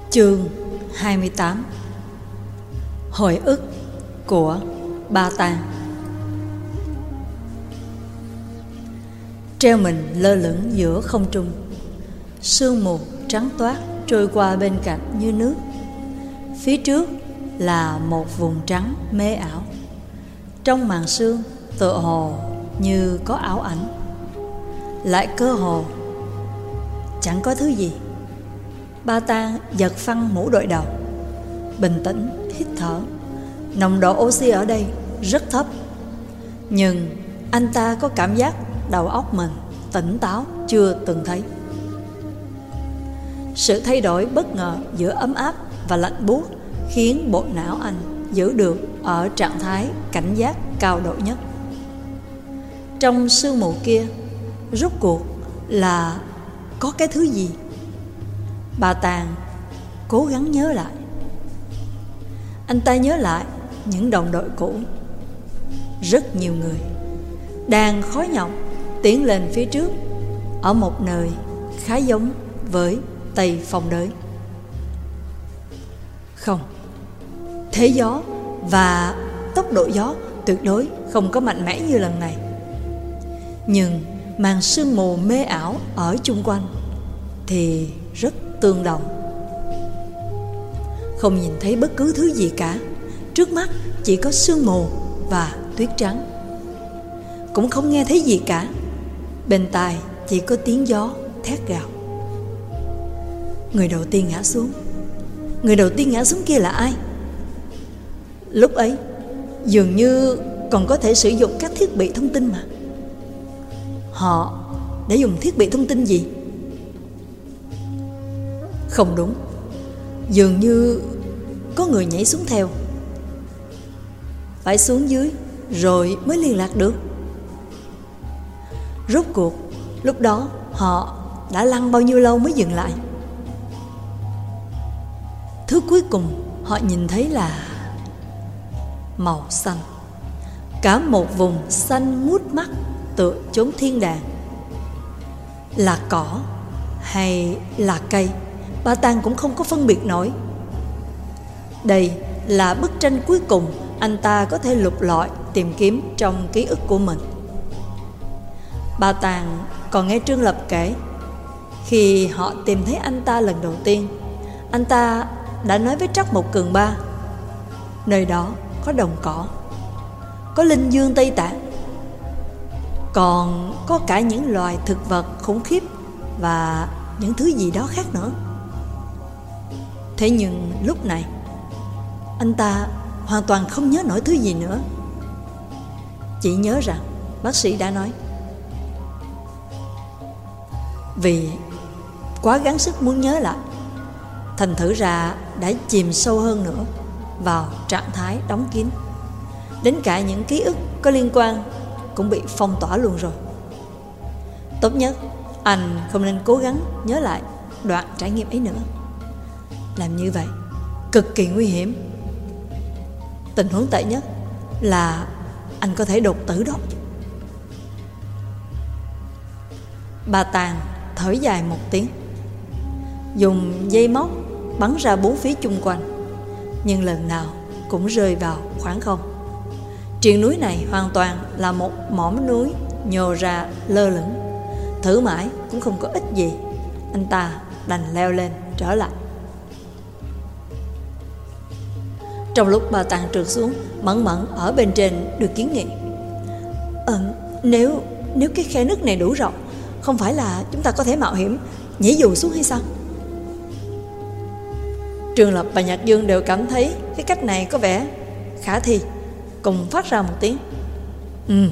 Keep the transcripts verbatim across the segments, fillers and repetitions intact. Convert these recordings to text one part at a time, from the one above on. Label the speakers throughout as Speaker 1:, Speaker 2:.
Speaker 1: Chương hai mươi tám. Hồi ức của Ba Tàng. Treo mình lơ lửng giữa không trung, sương mù trắng toát trôi qua bên cạnh như nước. Phía trước là một vùng trắng mê ảo, trong màn sương tựa hồ như có ảo ảnh, lại cơ hồ chẳng có thứ gì. Ba Tàng giật phăng mũ đội đầu, bình tĩnh hít thở. Nồng độ oxy ở đây rất thấp, nhưng anh ta có cảm giác đầu óc mình tỉnh táo chưa từng thấy. Sự thay đổi bất ngờ giữa ấm áp và lạnh buốt khiến bộ não anh giữ được ở trạng thái cảnh giác cao độ nhất. Trong sương mù kia, rốt cuộc là có cái thứ gì? Ba Tàng cố gắng nhớ lại. Anh ta nhớ lại những đồng đội cũ. Rất nhiều người đang khó nhọc tiến lên phía trước, ở một nơi khá giống với Tây Phong Đới. Không, thế gió và tốc độ gió tuyệt đối không có mạnh mẽ như lần này, nhưng màn sương mù mê ảo ở chung quanh thì rất tương đồng. Không nhìn thấy bất cứ thứ gì cả, trước mắt chỉ có sương mù và tuyết trắng. Cũng không nghe thấy gì cả, bên tai chỉ có tiếng gió thét gào. Người đầu tiên ngã xuống. Người đầu tiên ngã xuống kia là ai? Lúc ấy dường như còn có thể sử dụng các thiết bị thông tin mà. Họ đã dùng thiết bị thông tin gì? Không đúng, dường như có người nhảy xuống theo. Phải xuống dưới rồi mới liên lạc được. Rốt cuộc lúc đó họ đã lăn bao nhiêu lâu mới dừng lại? Thứ cuối cùng họ nhìn thấy là màu xanh. Cả một vùng xanh mút mắt tựa chốn thiên đàng. Là cỏ hay là cây, Ba Tàng cũng không có phân biệt nổi. Đây là bức tranh cuối cùng anh ta có thể lục lọi tìm kiếm trong ký ức của mình. Ba Tàng còn nghe Trương Lập kể, khi họ tìm thấy anh ta lần đầu tiên, anh ta đã nói với Trắc Mộc Cường Ba, nơi đó có đồng cỏ, có linh dương Tây Tạng, còn có cả những loài thực vật khủng khiếp và những thứ gì đó khác nữa. Thế nhưng lúc này anh ta hoàn toàn không nhớ nổi thứ gì nữa. Chỉ nhớ rằng bác sĩ đã nói. Vì quá gắng sức muốn nhớ lại, thành thử ra đã chìm sâu hơn nữa vào trạng thái đóng kín. Đến cả những ký ức có liên quan cũng bị phong tỏa luôn rồi. Tốt nhất anh không nên cố gắng nhớ lại đoạn trải nghiệm ấy nữa. Làm như vậy cực kỳ nguy hiểm. Tình huống tệ nhất là anh có thể đột tử đó. Ba Tàng thở dài một tiếng, dùng dây móc bắn ra bốn phía chung quanh, nhưng lần nào cũng rơi vào khoảng không. Triền núi này hoàn toàn là một mỏm núi nhô ra lơ lửng. Thử mãi cũng không có ích gì, anh ta đành leo lên trở lại. Trong lúc Ba Tàng trượt xuống, Mẫn Mẫn ở bên trên được kiến nghị, ờ, Nếu nếu cái khe nứt này đủ rộng, không phải là chúng ta có thể mạo hiểm nhảy dù xuống hay sao? Trương Lập và Nhạc Dương đều cảm thấy cái cách này có vẻ khả thi, cùng phát ra một tiếng Ừ.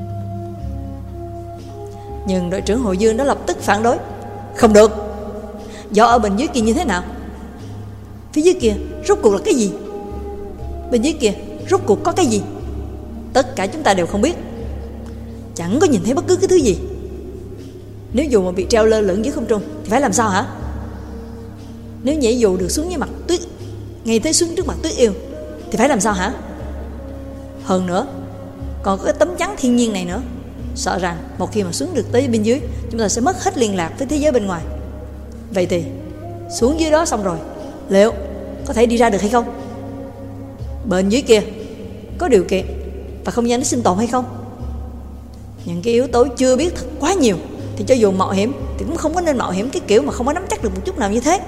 Speaker 1: Nhưng đội trưởng Hồ Dương đã lập tức phản đối. Không được, gió ở bên dưới kia như thế nào? Phía dưới kia rốt cuộc là cái gì? Bên dưới kia rốt cuộc có cái gì? Tất cả chúng ta đều không biết. Chẳng có nhìn thấy bất cứ cái thứ gì. Nếu dù mà bị treo lơ lửng dưới không trung thì phải làm sao hả? Nếu nhảy dù được xuống dưới mặt tuyết, ngay tới xuống trước mặt Tuyết Yêu, thì phải làm sao hả? Hơn nữa còn có cái tấm chắn thiên nhiên này nữa. Sợ rằng một khi mà xuống được tới bên dưới, chúng ta sẽ mất hết liên lạc với thế giới bên ngoài. Vậy thì xuống dưới đó xong rồi liệu có thể đi ra được hay không? Bên dưới kia có điều kiện và không gian để sinh tồn hay không? Những cái yếu tố chưa biết thật quá nhiều thì cho dù mạo hiểm thì cũng không có nên mạo hiểm cái kiểu mà không có nắm chắc được một chút nào như thế.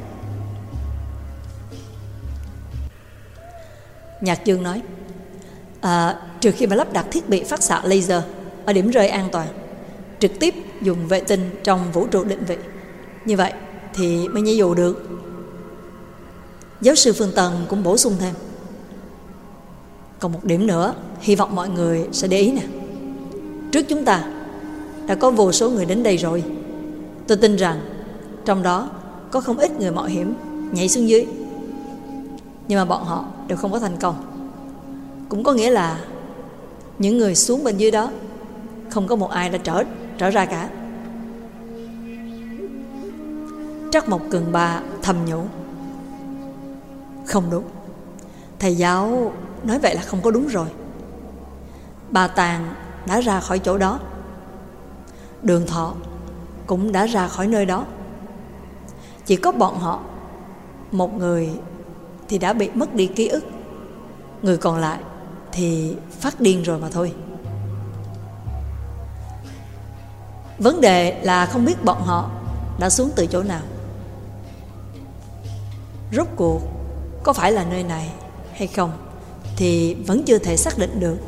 Speaker 1: Nhạc Dương nói, à, trừ khi mà lắp đặt thiết bị phát xạ laser ở điểm rơi an toàn, trực tiếp dùng vệ tinh trong vũ trụ định vị, như vậy thì mới nhảy dù được. Giáo sư Phương Tân cũng bổ sung thêm, còn một điểm nữa hy vọng mọi người sẽ để ý nè. Trước chúng ta đã có vô số người đến đây rồi. Tôi tin rằng trong đó có không ít người mạo hiểm nhảy xuống dưới, nhưng mà bọn họ đều không có thành công. Cũng có nghĩa là những người xuống bên dưới đó không có một ai đã trở trở ra cả. Trắc Mộc Cường Ba thầm nhủ, không đúng, thầy giáo nói vậy là không có đúng rồi. Bà Tàng đã ra khỏi chỗ đó, Đường Thọ cũng đã ra khỏi nơi đó. Chỉ có bọn họ, một người thì đã bị mất đi ký ức, người còn lại thì phát điên rồi mà thôi. Vấn đề là không biết bọn họ đã xuống từ chỗ nào. Rốt cuộc có phải là nơi này hay không thì vẫn chưa thể xác định được.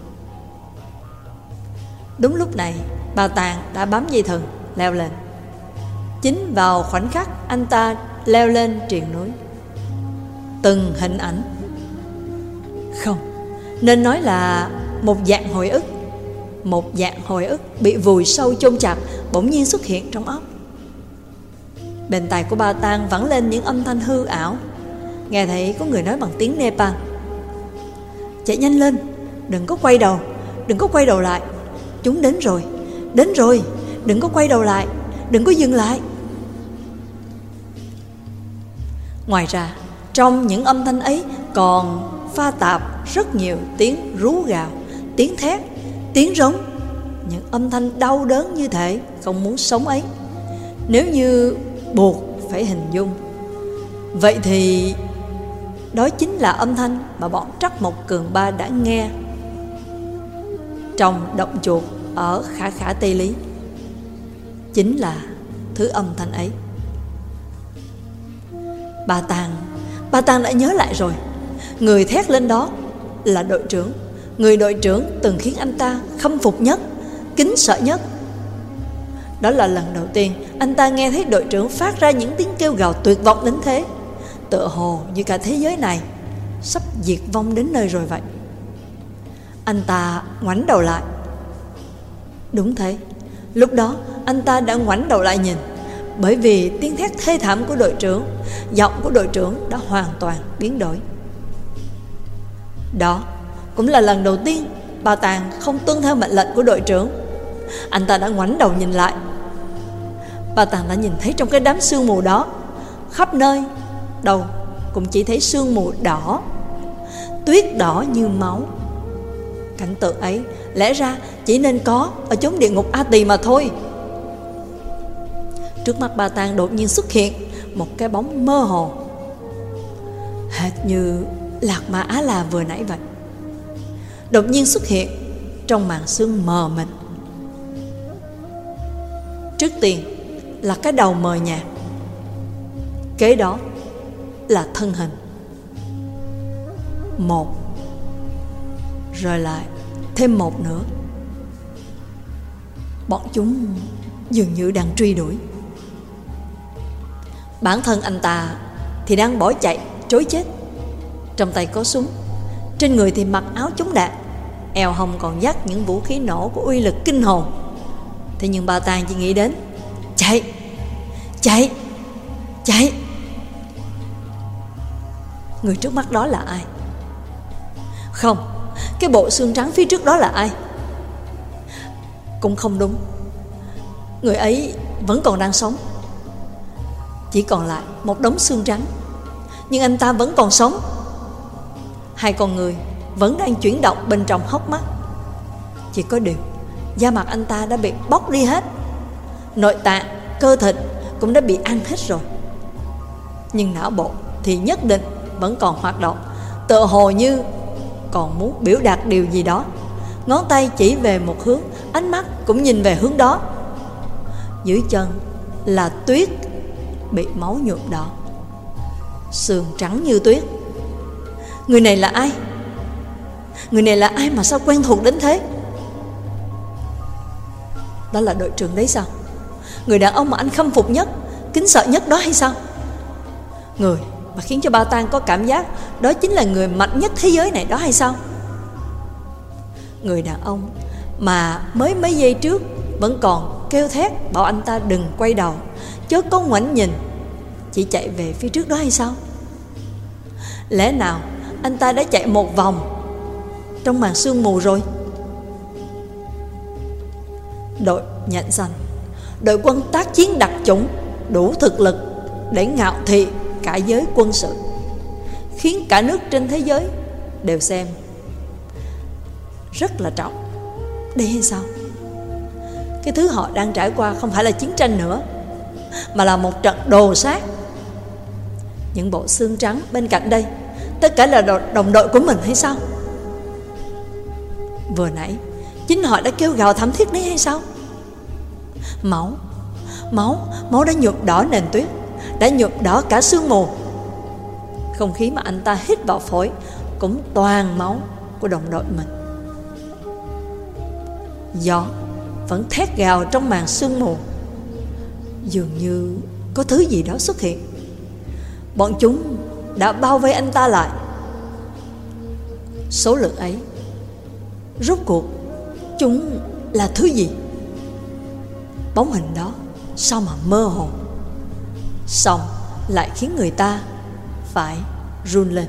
Speaker 1: Đúng lúc này, bà Tàng đã bám dây thừng leo lên. Chính vào khoảnh khắc anh ta leo lên triền núi, từng hình ảnh, không, nên nói là một dạng hồi ức, một dạng hồi ức bị vùi sâu chôn chặt bỗng nhiên xuất hiện trong óc. Bên tai của bà Tàng vẳng lên những âm thanh hư ảo. Nghe thấy có người nói bằng tiếng Nepal, chạy nhanh lên, đừng có quay đầu, đừng có quay đầu lại, chúng đến rồi, đến rồi, đừng có quay đầu lại, đừng có dừng lại. Ngoài ra, trong những âm thanh ấy còn pha tạp rất nhiều tiếng rú gào, tiếng thét, tiếng rống, những âm thanh đau đớn như thể không muốn sống ấy. Nếu như buộc phải hình dung, vậy thì đó chính là âm thanh mà bọn Trắc Mộc Cường Ba đã nghe trong động chuột ở Khả Khả Tây Lý. Chính là thứ âm thanh ấy. Bà Tàng, bà Tàng đã nhớ lại rồi. Người thét lên đó là đội trưởng, người đội trưởng từng khiến anh ta khâm phục nhất, kính sợ nhất. Đó là lần đầu tiên anh ta nghe thấy đội trưởng phát ra những tiếng kêu gào tuyệt vọng đến thế, tựa hồ như cả thế giới này sắp diệt vong đến nơi rồi vậy. Anh ta ngoảnh đầu lại. Đúng thế, lúc đó anh ta đã ngoảnh đầu lại nhìn, bởi vì tiếng thét thê thảm của đội trưởng, giọng của đội trưởng đã hoàn toàn biến đổi. Đó cũng là lần đầu tiên bà Tàng không tuân theo mệnh lệnh của đội trưởng. Anh ta đã ngoảnh đầu nhìn lại. Bà Tàng đã nhìn thấy trong cái đám sương mù đó, khắp nơi đâu cũng chỉ thấy sương mù đỏ, tuyết đỏ như máu. Cảnh tượng ấy lẽ ra chỉ nên có ở chốn địa ngục A Tỳ mà thôi. Trước mắt bà Tàng đột nhiên xuất hiện một cái bóng mơ hồ, hệt như Lạc Ma Á La vừa nãy vậy. Đột nhiên xuất hiện trong màn sương mờ mịt. Trước tiên là cái đầu mờ nhạt, kế đó là thân hình, một, rồi lại thêm một nữa. Bọn chúng dường như đang truy đuổi. Bản thân anh ta thì đang bỏ chạy trối chết, trong tay có súng, trên người thì mặc áo chống đạn, eo hông còn dắt những vũ khí nổ của uy lực kinh hồn. Thế nhưng bà Tàng chỉ nghĩ đến chạy, chạy, chạy. Người trước mắt đó là ai? Không, cái bộ xương trắng phía trước đó là ai? Cũng không đúng, người ấy vẫn còn đang sống. Chỉ còn lại một đống xương trắng, nhưng anh ta vẫn còn sống. Hai con người vẫn đang chuyển động bên trong hốc mắt. Chỉ có điều da mặt anh ta đã bị bóc đi hết, nội tạng, cơ thịt cũng đã bị ăn hết rồi, nhưng não bộ thì nhất định vẫn còn hoạt động, tựa hồ như còn muốn biểu đạt điều gì đó. Ngón tay chỉ về một hướng, ánh mắt cũng nhìn về hướng đó. Dưới chân là tuyết bị máu nhuộm đỏ, sườn trắng như tuyết. Người này là ai? Người này là ai mà sao quen thuộc đến thế? Đó là đội trưởng đấy sao? Người đàn ông mà anh khâm phục nhất, kính sợ nhất đó hay sao? Người mà khiến cho Ba Tang có cảm giác đó chính là người mạnh nhất thế giới này đó hay sao? Người đàn ông mà mới mấy giây trước vẫn còn kêu thét bảo anh ta đừng quay đầu, chớ có ngoảnh nhìn, chỉ chạy về phía trước đó hay sao? Lẽ nào anh ta đã chạy một vòng trong màn sương mù rồi? Đội nhện xanh, đội quân tác chiến đặc chủng, đủ thực lực để ngạo thị cả giới quân sự, khiến cả nước trên thế giới đều xem rất là trọng. Đây hay sao? Cái thứ họ đang trải qua không phải là chiến tranh nữa, mà là một trận đồ sát. Những bộ xương trắng bên cạnh đây tất cả là đồng đội của mình hay sao? Vừa nãy chính họ đã kêu gào thảm thiết đấy hay sao? Máu, máu, máu đã nhuộm đỏ nền tuyết, đã nhuộm đỏ cả sương mù. Không khí mà anh ta hít vào phổi cũng toàn máu của đồng đội mình. Gió vẫn thét gào trong màn sương mù. Dường như có thứ gì đó xuất hiện. Bọn chúng đã bao vây anh ta lại. Số lượng ấy, rốt cuộc chúng là thứ gì? Bóng hình đó sao mà mơ hồ, xong lại khiến người ta phải run lên.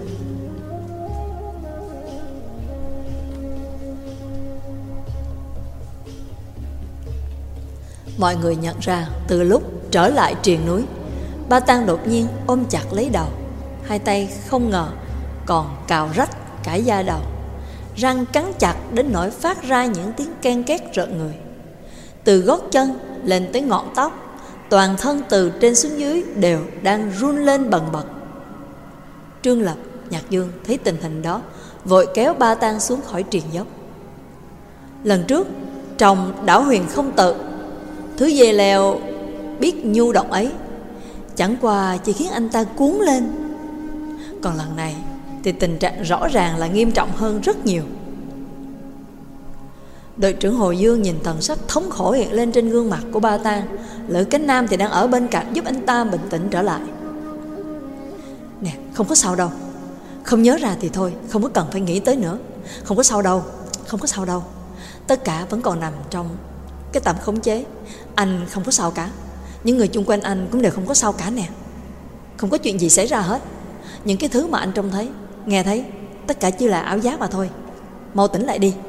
Speaker 1: Mọi người nhận ra từ lúc trở lại triền núi, Ba Tang đột nhiên ôm chặt lấy đầu, hai tay không ngờ còn cào rách cả da đầu, răng cắn chặt đến nỗi phát ra những tiếng ken két rợn người. Từ gót chân lên tới ngọn tóc, toàn thân từ trên xuống dưới đều đang run lên bần bật. Trương Lập, Nhạc Dương thấy tình hình đó, vội kéo Ba Tang xuống khỏi triền dốc. Lần trước trồng đảo Huyền không tự, thứ dê leo biết nhu động ấy chẳng qua chỉ khiến anh ta cuốn lên. Còn lần này thì tình trạng rõ ràng là nghiêm trọng hơn rất nhiều. Đội trưởng Hồ Dương nhìn thần sắc thống khổ hiện lên trên gương mặt của Ba Tang. Lữ Cánh Nam thì đang ở bên cạnh giúp anh ta bình tĩnh trở lại. Nè, không có sao đâu. Không nhớ ra thì thôi, không có cần phải nghĩ tới nữa. Không có sao đâu, không có sao đâu. Tất cả vẫn còn nằm trong cái tầm khống chế. Anh không có sao cả. Những người chung quanh anh cũng đều không có sao cả nè. Không có chuyện gì xảy ra hết. Những cái thứ mà anh trông thấy, nghe thấy, tất cả chỉ là ảo giác mà thôi. Mau tỉnh lại đi.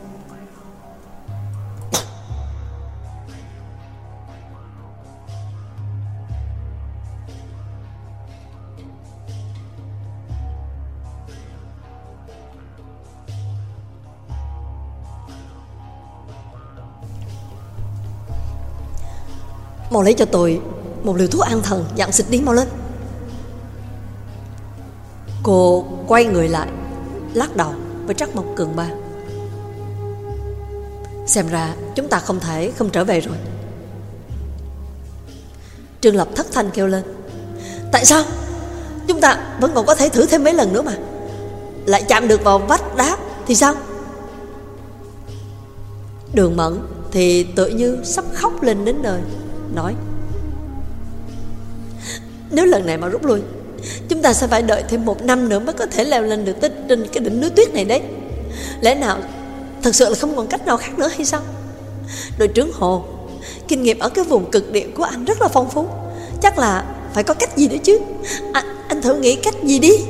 Speaker 1: Mau lấy cho tôi một liều thuốc an thần, dặn xịt đi, mau lên. Cô quay người lại, lắc đầu với Trắc Mộc Cường Ba. Xem ra chúng ta không thể không trở về rồi. Trương Lập thất thanh kêu lên. Tại sao? Chúng ta vẫn còn có thể thử thêm mấy lần nữa mà. Lại chạm được vào vách đá thì sao? Đường Mẫn thì tự như sắp khóc lên đến nơi, nói: nếu lần này mà rút lui, chúng ta sẽ phải đợi thêm một năm nữa mới có thể leo lên được tới trên cái đỉnh núi tuyết này đấy. Lẽ nào thật sự là không còn cách nào khác nữa hay sao? Đội trưởng Hồ, kinh nghiệm ở cái vùng cực địa của anh rất là phong phú, chắc là phải có cách gì nữa chứ. À, anh thử nghĩ cách gì đi.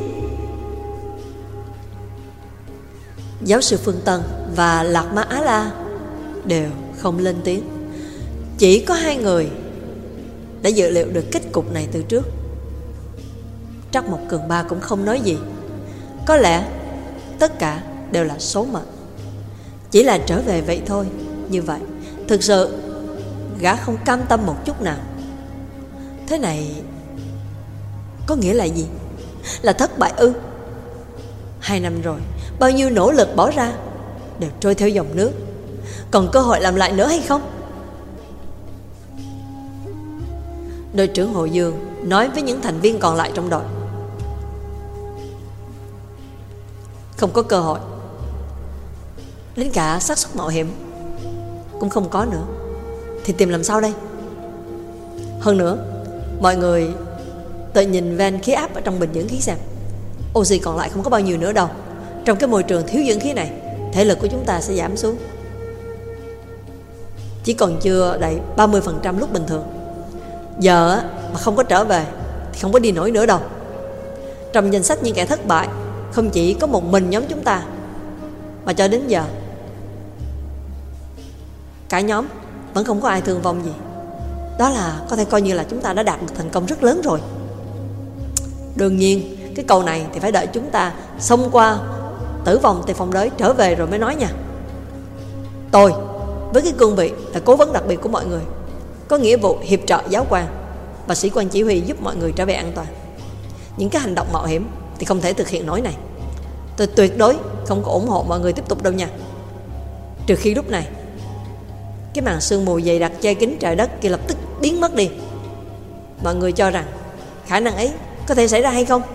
Speaker 1: Giáo sư Phương Tân và Lạc Ma Á La đều không lên tiếng. Chỉ có hai người đã dự liệu được kết cục này từ trước. Trắc Mộc Cường Ba cũng không nói gì. Có lẽ tất cả đều là số mệnh, chỉ là trở về vậy thôi. Như vậy thực sự gã không cam tâm một chút nào. Thế này có nghĩa là gì? Là thất bại ư? Hai năm rồi, bao nhiêu nỗ lực bỏ ra đều trôi theo dòng nước. Còn cơ hội làm lại nữa hay không? Đội trưởng Hồ Dương nói với những thành viên còn lại trong đội. Không có cơ hội. Đến cả xác suất mạo hiểm cũng không có nữa. Thì tìm làm sao đây? Hơn nữa, mọi người tự nhìn van khí áp ở trong bình dưỡng khí xem. Oxy còn lại không có bao nhiêu nữa đâu. Trong cái môi trường thiếu dưỡng khí này, thể lực của chúng ta sẽ giảm xuống. Chỉ còn chưa đầy ba mươi phần trăm lúc bình thường. Giờ mà không có trở về thì không có đi nổi nữa đâu. Trong danh sách những kẻ thất bại không chỉ có một mình nhóm chúng ta, mà cho đến giờ cả nhóm vẫn không có ai thương vong gì. Đó là có thể coi như là chúng ta đã đạt được thành công rất lớn rồi. Đương nhiên cái câu này thì phải đợi chúng ta xông qua tử vong tây phong đới trở về rồi mới nói nha. Tôi với cái cương vị là cố vấn đặc biệt của mọi người, có nghĩa vụ hiệp trợ giáo quan và sĩ quan chỉ huy giúp mọi người trở về an toàn. Những cái hành động mạo hiểm thì không thể thực hiện nổi này. Tôi tuyệt đối không có ủng hộ mọi người tiếp tục đâu nha. Trừ khi lúc này cái màn sương mù dày đặc che kín trời đất kia lập tức biến mất đi. Mọi người cho rằng khả năng ấy có thể xảy ra hay không?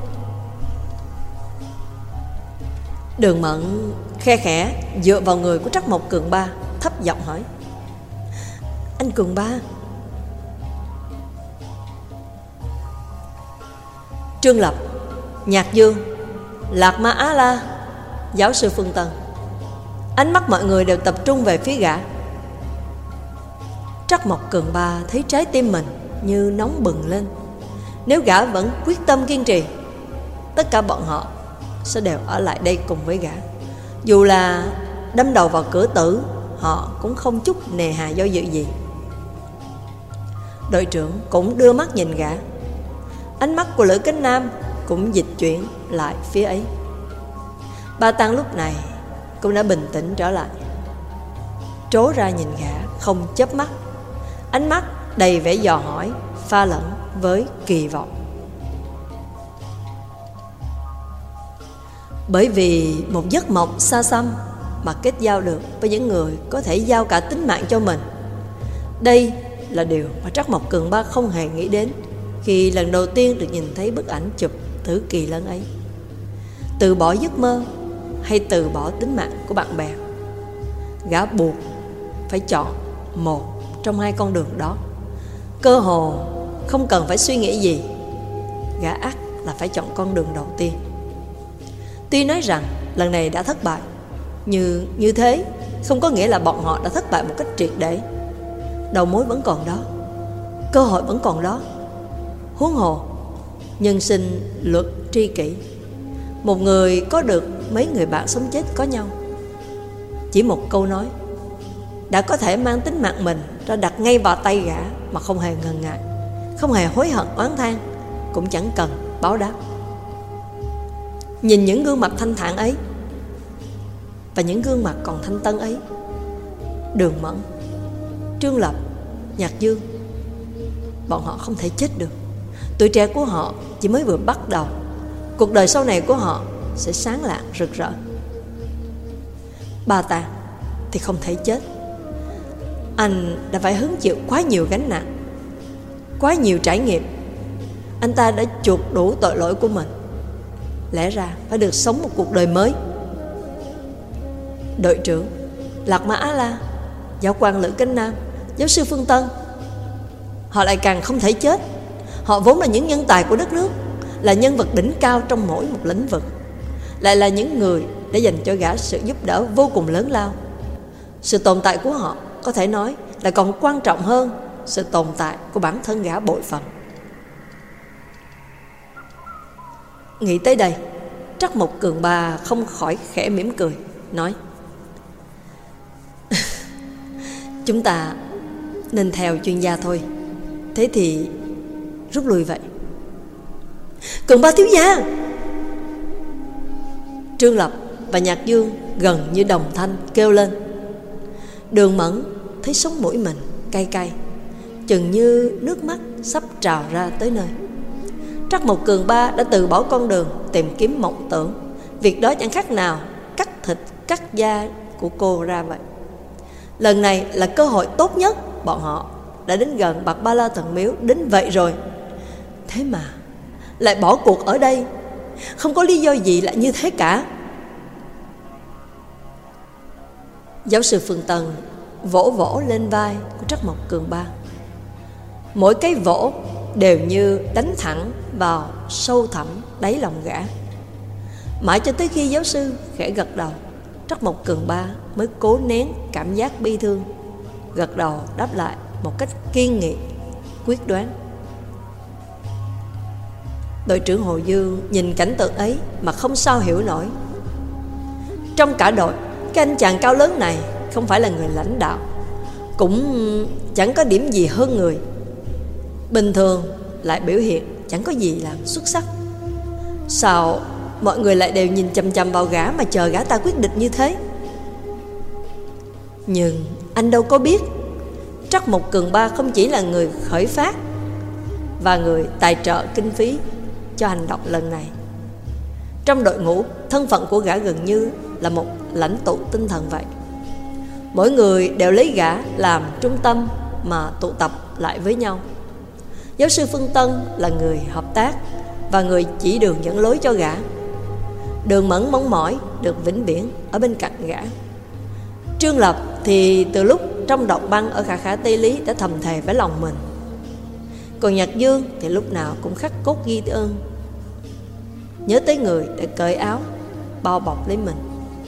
Speaker 1: Đường Mận khe khẽ dựa vào người của Trắc Mộc Cường Ba, thấp giọng hỏi: Anh Cường Ba, Trương Lập, Nhạc Dương, Lạc Ma Á La, giáo sư Phương Tân. Ánh mắt mọi người đều tập trung về phía gã. Trắc Mộc Cường Ba thấy trái tim mình như nóng bừng lên. Nếu gã vẫn quyết tâm kiên trì, tất cả bọn họ sẽ đều ở lại đây cùng với gã. Dù là đâm đầu vào cửa tử, họ cũng không chút nề hà do dự gì. Đội trưởng cũng đưa mắt nhìn gã. Ánh mắt của Lữ Cánh Nam cũng dịch chuyển lại phía ấy. Ba Tăng lúc này cũng đã bình tĩnh trở lại, trố ra nhìn gã không chớp mắt, ánh mắt đầy vẻ dò hỏi pha lẫn với kỳ vọng. Bởi vì một giấc mộng xa xăm mà kết giao được với những người có thể giao cả tính mạng cho mình. Đây là điều mà Trắc Mộc Cường Ba không hề nghĩ đến khi lần đầu tiên được nhìn thấy bức ảnh chụp tử kỳ lân ấy. Từ bỏ giấc mơ hay từ bỏ tính mạng của bạn bè, gã buộc phải chọn một trong hai con đường đó. Cơ hồ không cần phải suy nghĩ gì, gã ắt là phải chọn con đường đầu tiên. Tuy nói rằng lần này đã thất bại, như như thế không có nghĩa là bọn họ đã thất bại một cách triệt để. Đầu mối vẫn còn đó, cơ hội vẫn còn đó. Huống hồ nhân sinh luật tri kỷ, một người có được mấy người bạn sống chết có nhau. Chỉ một câu nói đã có thể mang tính mạng mình ra đặt ngay vào tay gã mà không hề ngần ngại, không hề hối hận oán than, cũng chẳng cần báo đáp. Nhìn những gương mặt thanh thản ấy và những gương mặt còn thanh tân ấy, Đường Mẫn, Trương Lập, Nhạc Dương, bọn họ không thể chết được. Tuổi trẻ của họ chỉ mới vừa bắt đầu. Cuộc đời sau này của họ sẽ sáng lạng rực rỡ. Ba Ta thì không thể chết. Anh đã phải hứng chịu quá nhiều gánh nặng, quá nhiều trải nghiệm. Anh ta đã chuộc đủ tội lỗi của mình, lẽ ra phải được sống một cuộc đời mới. Đội trưởng Lạc Ma Á La, giáo quan Lữ Cánh Nam, giáo sư Phương Tân, họ lại càng không thể chết. Họ vốn là những nhân tài của đất nước, là nhân vật đỉnh cao trong mỗi một lĩnh vực, lại là những người đã dành cho gã sự giúp đỡ vô cùng lớn lao. Sự tồn tại của họ có thể nói là còn quan trọng hơn sự tồn tại của bản thân gã bội phần. Nghĩ tới đây, Trắc Mộc Cường Ba không khỏi khẽ mỉm cười, nói: Chúng ta nên theo chuyên gia thôi. Thế thì rút lui vậy. Cường Ba thiếu gia! Trương Lập và Nhạc Dương gần như đồng thanh kêu lên. Đường Mẫn thấy sống mũi mình cay cay, chừng như nước mắt sắp trào ra tới nơi. Trắc Mộc Cường Ba đã từ bỏ con đường tìm kiếm mộng tưởng. Việc đó chẳng khác nào cắt thịt, cắt da của cô ra vậy. Lần này là cơ hội tốt nhất. Bọn họ đã đến gần Bạc Ba La Thần Miếu đến vậy rồi, thế mà lại bỏ cuộc ở đây. Không có lý do gì lại như thế cả. Giáo sư Phương Tân vỗ vỗ lên vai của Trắc Mộc Cường Ba. Mỗi cái vỗ đều như đánh thẳng vào sâu thẳm đáy lòng gã. Mãi cho tới khi giáo sư khẽ gật đầu, Trắc Mộc Cường Ba mới cố nén cảm giác bi thương, gật đầu đáp lại một cách kiên nghị, quyết đoán. Đội trưởng Hồ Dương nhìn cảnh tượng ấy mà không sao hiểu nổi. Trong cả đội, cái anh chàng cao lớn này không phải là người lãnh đạo, cũng chẳng có điểm gì hơn người. Bình thường lại biểu hiện chẳng có gì làm xuất sắc. Sao mọi người lại đều nhìn chằm chằm vào gã mà chờ gã ta quyết định như thế? Nhưng anh đâu có biết, Trắc Mộc Cường Ba không chỉ là người khởi phát và người tài trợ kinh phí cho hành động lần này. Trong đội ngũ, thân phận của gã gần như là một lãnh tụ tinh thần vậy. Mỗi người đều lấy gã làm trung tâm mà tụ tập lại với nhau. Giáo sư Phương Tân là người hợp tác và người chỉ đường dẫn lối cho gã. Đường Mẫn mong mỏi được vĩnh viễn ở bên cạnh gã. Trương Lập thì từ lúc trong động băng ở Khả Khả Tây Lý đã thầm thề với lòng mình. Còn Nhạc Dương thì lúc nào cũng khắc cốt ghi ơn, nhớ tới người để cởi áo bao bọc lấy mình,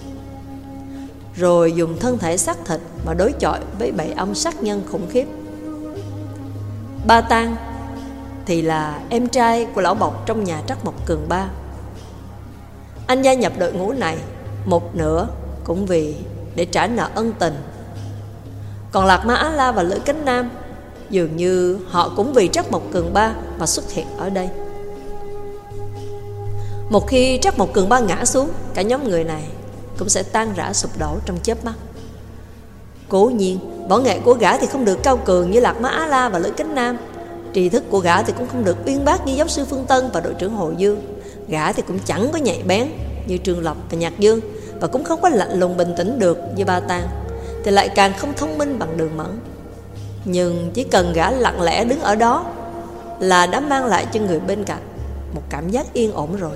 Speaker 1: rồi dùng thân thể xác thịt mà đối chọi với bảy ông sát nhân khủng khiếp. Ba Tang thì là em trai của lão Bộc trong nhà Trắc Mộc Cường Ba. Anh gia nhập đội ngũ này một nửa cũng vì để trả nợ ân tình. Còn Lạc Ma Á La và Lữ Cánh Nam dường như họ cũng vì Trắc Mộc Cường Ba mà xuất hiện ở đây. Một khi Trắc Mộc Cường Ba ngã xuống, cả nhóm người này cũng sẽ tan rã sụp đổ trong chớp mắt. Cố nhiên võ nghệ của gã thì không được cao cường như Lạc Ma Á La và Lữ Cánh Nam, tri thức của gã thì cũng không được uyên bác như giáo sư Phương Tân và đội trưởng Hồ Dương. Gã thì cũng chẳng có nhạy bén như Trương Lập và Nhạc Dương, và cũng không có lạnh lùng bình tĩnh được như Ba Tang, thì lại càng không thông minh bằng Đường Mẫn. Nhưng chỉ cần gã lặng lẽ đứng ở đó là đã mang lại cho người bên cạnh một cảm giác yên ổn rồi.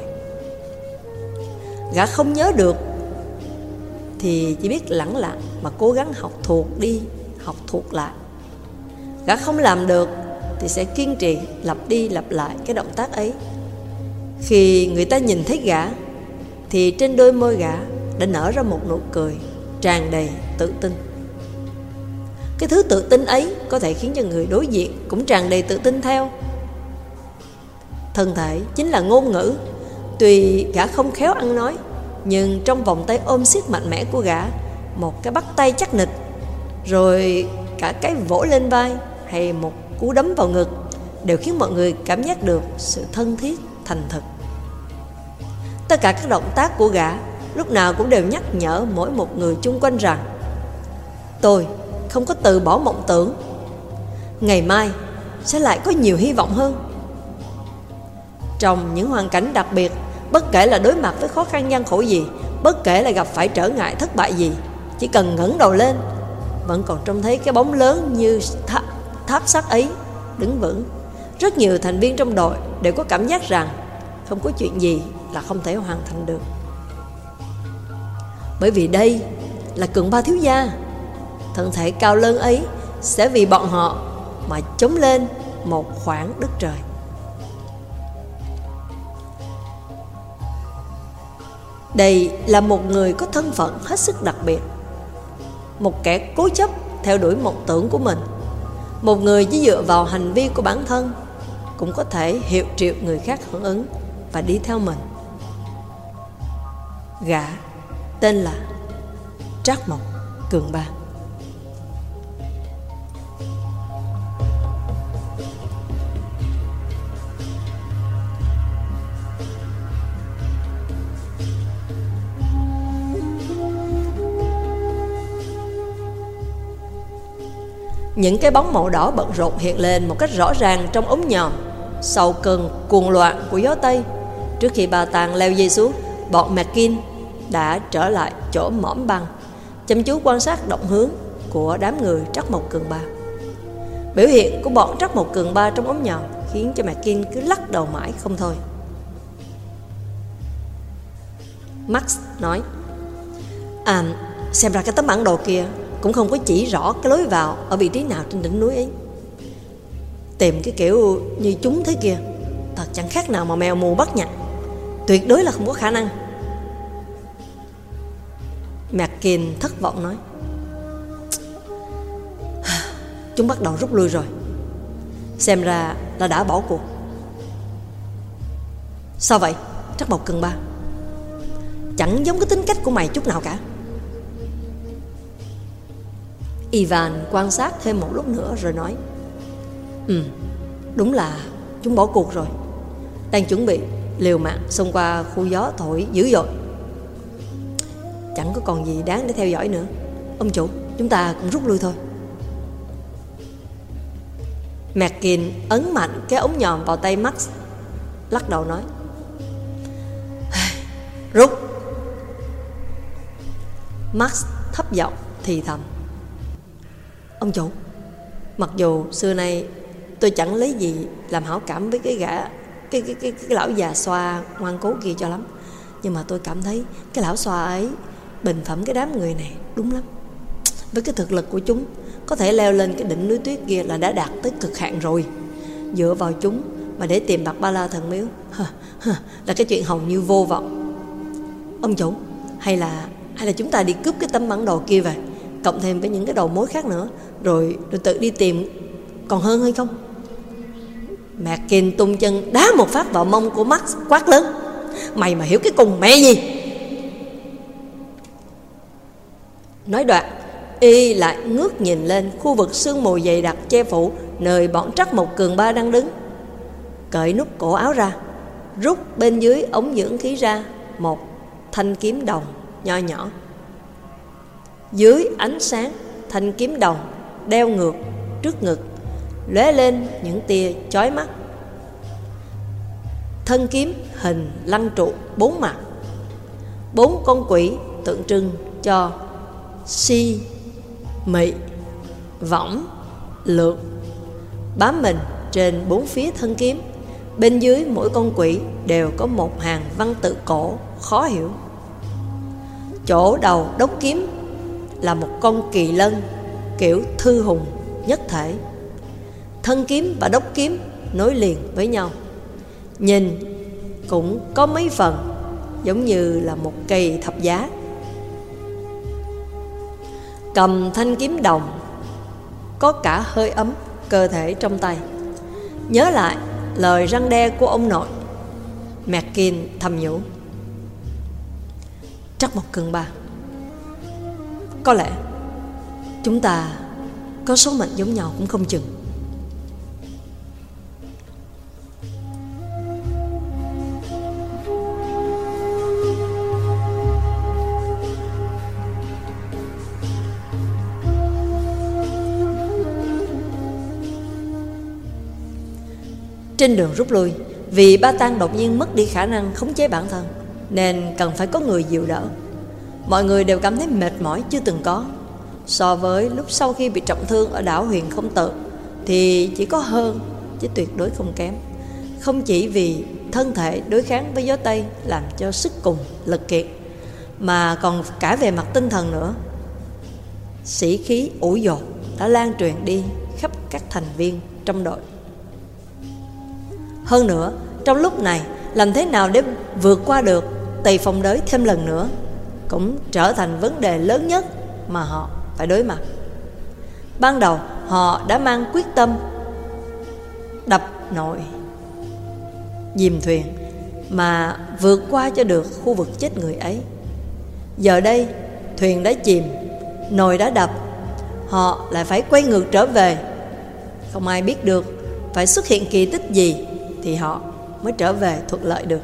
Speaker 1: Gã không nhớ được thì chỉ biết lẳng lặng mà cố gắng học thuộc đi, học thuộc lại. Gã không làm được thì sẽ kiên trì lặp đi lặp lại cái động tác ấy. Khi người ta nhìn thấy gã thì trên đôi môi gã đã nở ra một nụ cười tràn đầy tự tin. Cái thứ tự tin ấy có thể khiến cho người đối diện cũng tràn đầy tự tin theo. Thân thể chính là ngôn ngữ. Tuy gã không khéo ăn nói, nhưng trong vòng tay ôm siết mạnh mẽ của gã, một cái bắt tay chắc nịch, rồi cả cái vỗ lên vai hay một cú đấm vào ngực đều khiến mọi người cảm giác được sự thân thiết, thành thực. Tất cả các động tác của gã lúc nào cũng đều nhắc nhở mỗi một người chung quanh rằng tôi không có từ bỏ mộng tưởng, ngày mai sẽ lại có nhiều hy vọng hơn. Trong những hoàn cảnh đặc biệt, bất kể là đối mặt với khó khăn gian khổ gì, bất kể là gặp phải trở ngại thất bại gì, chỉ cần ngẩng đầu lên vẫn còn trông thấy cái bóng lớn như tháp, tháp sắt ấy đứng vững. Rất nhiều thành viên trong đội đều có cảm giác rằng không có chuyện gì là không thể hoàn thành được. Bởi vì đây là Cường Ba thiếu gia, thân thể cao lớn ấy sẽ vì bọn họ mà chống lên một khoảng đất trời. Đây là một người có thân phận hết sức đặc biệt, một kẻ cố chấp theo đuổi mộng tưởng của mình, một người chỉ dựa vào hành vi của bản thân cũng có thể hiệu triệu người khác hưởng ứng và đi theo mình. Gã tên là Trắc Mộc Cường Ba. Những cái bóng màu đỏ bận rộn hiện lên một cách rõ ràng trong ống nhòm. sau cơn cuồng loạn của gió Tây, trước khi bà Tàng leo dây xuống, bọn McKin đã trở lại chỗ mỏm băng, chăm chú quan sát động hướng của đám người Trắc Mộc Cường Ba. Biểu hiện của bọn Trắc Mộc Cường Ba trong ống nhòm khiến cho McKin cứ lắc đầu mãi không thôi. Max nói: À, xem ra cái tấm bản đồ kia cũng không có chỉ rõ cái lối vào ở vị trí nào trên đỉnh núi ấy. Tìm cái kiểu như chúng thế kia thật chẳng khác nào mà mèo mù bắt nhặt, tuyệt đối là không có khả năng. McKin thất vọng nói: Chúng bắt đầu rút lui rồi, xem ra là đã bỏ cuộc. Sao vậy Trắc Mộc Cường Ba? Chẳng giống cái tính cách của mày chút nào cả. Ivan quan sát thêm một lúc nữa rồi nói: Ừ, đúng là chúng bỏ cuộc rồi, đang chuẩn bị liều mạng xông qua khu gió thổi dữ dội. Chẳng có còn gì đáng để theo dõi nữa. Ông chủ, chúng ta cũng rút lui thôi. McKin ấn mạnh cái ống nhòm vào tay Max, lắc đầu nói: Rút. Max thấp giọng thì thầm: Ông chủ, mặc dù xưa nay tôi chẳng lấy gì làm hảo cảm với cái gã cái, cái, cái, cái lão già xoa ngoan cố kia cho lắm, nhưng mà tôi cảm thấy cái lão xoa ấy bình phẩm cái đám người này đúng lắm. Với cái thực lực của chúng, có thể leo lên cái đỉnh núi tuyết kia là đã đạt tới cực hạn rồi. Dựa vào chúng mà để tìm Bạc Ba La Thần Miếu là cái chuyện hầu như vô vọng. Ông chủ, hay là hay là chúng ta đi cướp cái tấm bản đồ kia về, cộng thêm với những cái đầu mối khác nữa, rồi rồi tự đi tìm còn hơn hay không? McKin tung chân đá một phát vào mông của Max, quát lớn: Mày mà hiểu cái cùng mẹ gì? Nói đoạn, y lại ngước nhìn lên khu vực sương mù dày đặc che phủ nơi bọn Trắc Mộc Cường Ba đang đứng, cởi nút cổ áo ra, rút bên dưới ống dưỡng khí ra một thanh kiếm đồng nho nhỏ. Dưới ánh sáng thanh kiếm đồng đeo ngược trước ngực lóe lên những tia chói mắt. Thân kiếm hình lăng trụ bốn mặt, bốn con quỷ tượng trưng cho si, mị, võng, lược bám mình trên bốn phía thân kiếm. Bên dưới mỗi con quỷ đều có một hàng văn tự cổ khó hiểu. Chỗ đầu đốc kiếm là một con kỳ lân kiểu thư hùng nhất thể. Thân kiếm và đốc kiếm nối liền với nhau, nhìn cũng có mấy phần giống như là một cây thập giá. Cầm thanh kiếm đồng, có cả hơi ấm cơ thể trong tay. Nhớ lại lời răn đe của ông nội, McKin thầm nhủ: Trắc Mộc Cường Ba, có lẽ chúng ta có số mệnh giống nhau cũng không chừng. Trên đường rút lui, vì Ba Tang đột nhiên mất đi khả năng khống chế bản thân, nên cần phải có người dìu đỡ. Mọi người đều cảm thấy mệt mỏi chưa từng có. So với lúc sau khi bị trọng thương ở đảo Huyền Không Tự thì chỉ có hơn, chứ tuyệt đối không kém. Không chỉ vì thân thể đối kháng với gió Tây làm cho sức cùng lực kiệt, mà còn cả về mặt tinh thần nữa. Sĩ khí ủ dột đã lan truyền đi khắp các thành viên trong đội. Hơn nữa, trong lúc này, làm thế nào để vượt qua được Tây Phong Đới thêm lần nữa cũng trở thành vấn đề lớn nhất mà họ phải đối mặt. Ban đầu họ đã mang quyết tâm đập nồi dìm thuyền mà vượt qua cho được khu vực chết người ấy. Giờ đây thuyền đã chìm, nồi đã đập, họ lại phải quay ngược trở về. Không ai biết được phải xuất hiện kỳ tích gì thì họ mới trở về thuận lợi được.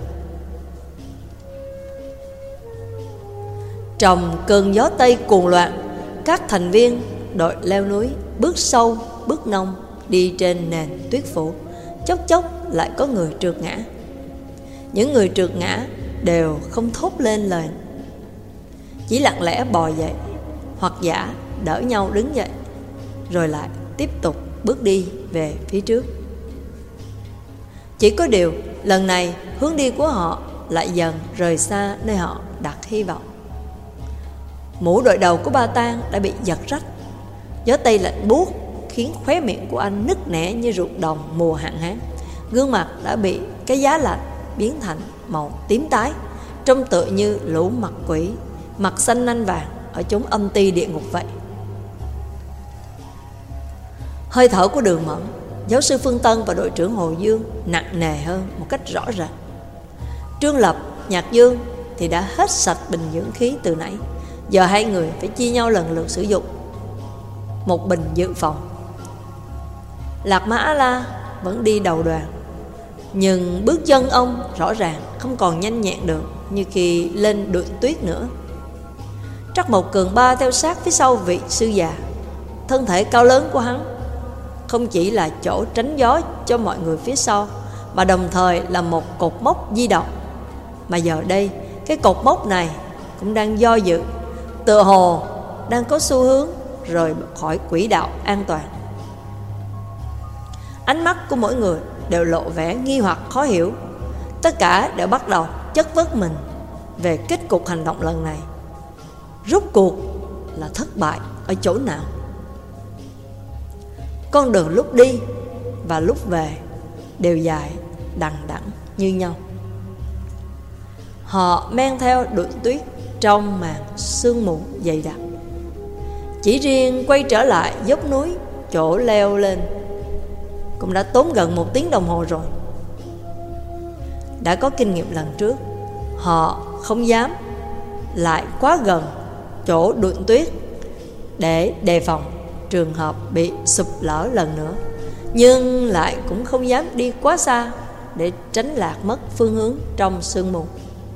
Speaker 1: Trong cơn gió Tây cuồng loạn, các thành viên đội leo núi bước sâu bước nông đi trên nền tuyết phủ, chốc chốc lại có người trượt ngã. Những người trượt ngã đều không thốt lên lời, chỉ lặng lẽ bò dậy, hoặc giả đỡ nhau đứng dậy, rồi lại tiếp tục bước đi về phía trước. Chỉ có điều lần này hướng đi của họ lại dần rời xa nơi họ đặt hy vọng. Mũ đội đầu của Ba Tang đã bị giật rách. Gió tây lạnh buốt khiến khóe miệng của anh nứt nẻ như ruộng đồng mùa hạn hán. Gương mặt đã bị cái giá lạnh biến thành màu tím tái, trông tựa như lũ mặt quỷ mặt xanh nanh vàng ở chốn âm ti địa ngục vậy. Hơi thở của Đường Mẫn, giáo sư Phương Tân và đội trưởng Hồ Dương nặng nề hơn một cách rõ ràng. Trương Lập, Nhạc Dương thì đã hết sạch bình dưỡng khí từ nãy. Giờ hai người phải chia nhau lần lượt sử dụng một bình dự phòng. Lạc Ma A-la vẫn đi đầu đoàn, nhưng bước chân ông rõ ràng không còn nhanh nhẹn được như khi lên Đụn Tuyết nữa. Trắc Mộc Cường Ba theo sát phía sau vị sư già. Thân thể cao lớn của hắn không chỉ là chỗ tránh gió cho mọi người phía sau, mà đồng thời là một cột mốc di động. Mà giờ đây, cái cột mốc này cũng đang do dự, tựa hồ đang có xu hướng rời khỏi quỹ đạo an toàn. Ánh mắt của mỗi người đều lộ vẻ nghi hoặc khó hiểu. Tất cả đều bắt đầu chất vấn mình về kết cục hành động lần này. Rốt cuộc là thất bại ở chỗ nào? Con đường lúc đi và lúc về đều dài đằng đẵng như nhau. Họ men theo Đụn Tuyết trong màn sương mù dày đặc. Chỉ riêng quay trở lại dốc núi chỗ leo lên cũng đã tốn gần một tiếng đồng hồ rồi. Đã có kinh nghiệm lần trước, họ không dám lại quá gần chỗ Đụn Tuyết để đề phòng trường hợp bị sụp lở lần nữa, nhưng lại cũng không dám đi quá xa để tránh lạc mất phương hướng trong sương mù.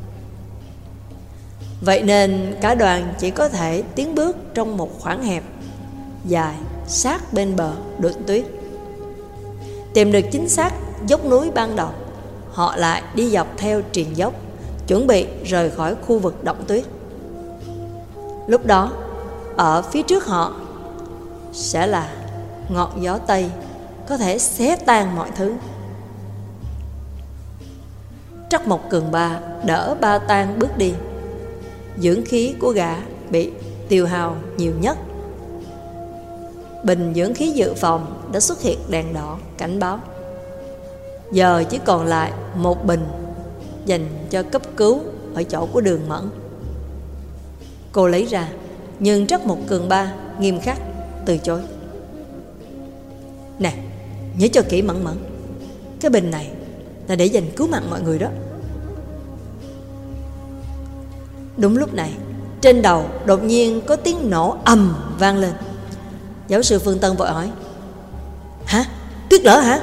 Speaker 1: Vậy nên cả đoàn chỉ có thể tiến bước trong một khoảng hẹp dài sát bên bờ Đụn Tuyết. Tìm được chính xác dốc núi ban đầu, họ lại đi dọc theo triền dốc, chuẩn bị rời khỏi khu vực động tuyết. Lúc đó, ở phía trước họ sẽ là ngọn gió Tây có thể xé tan mọi thứ. Trắc Mộc Cường Ba đỡ Ba Tang bước đi. Dưỡng khí của gã bị tiêu hao nhiều nhất. Bình dưỡng khí dự phòng đã xuất hiện đèn đỏ cảnh báo. Giờ chỉ còn lại một bình dành cho cấp cứu ở chỗ của Đường Mẫn. Cô lấy ra, nhưng Trắc Mộc Cường Ba nghiêm khắc từ chối. Nè, nhớ cho kỹ Mẫn Mẫn, cái bình này là để dành cứu mạng mọi người đó. Đúng lúc này, trên đầu đột nhiên có tiếng nổ ầm vang lên. Giáo sư Phương Tân vội hỏi: Hả? Tuyết lở hả?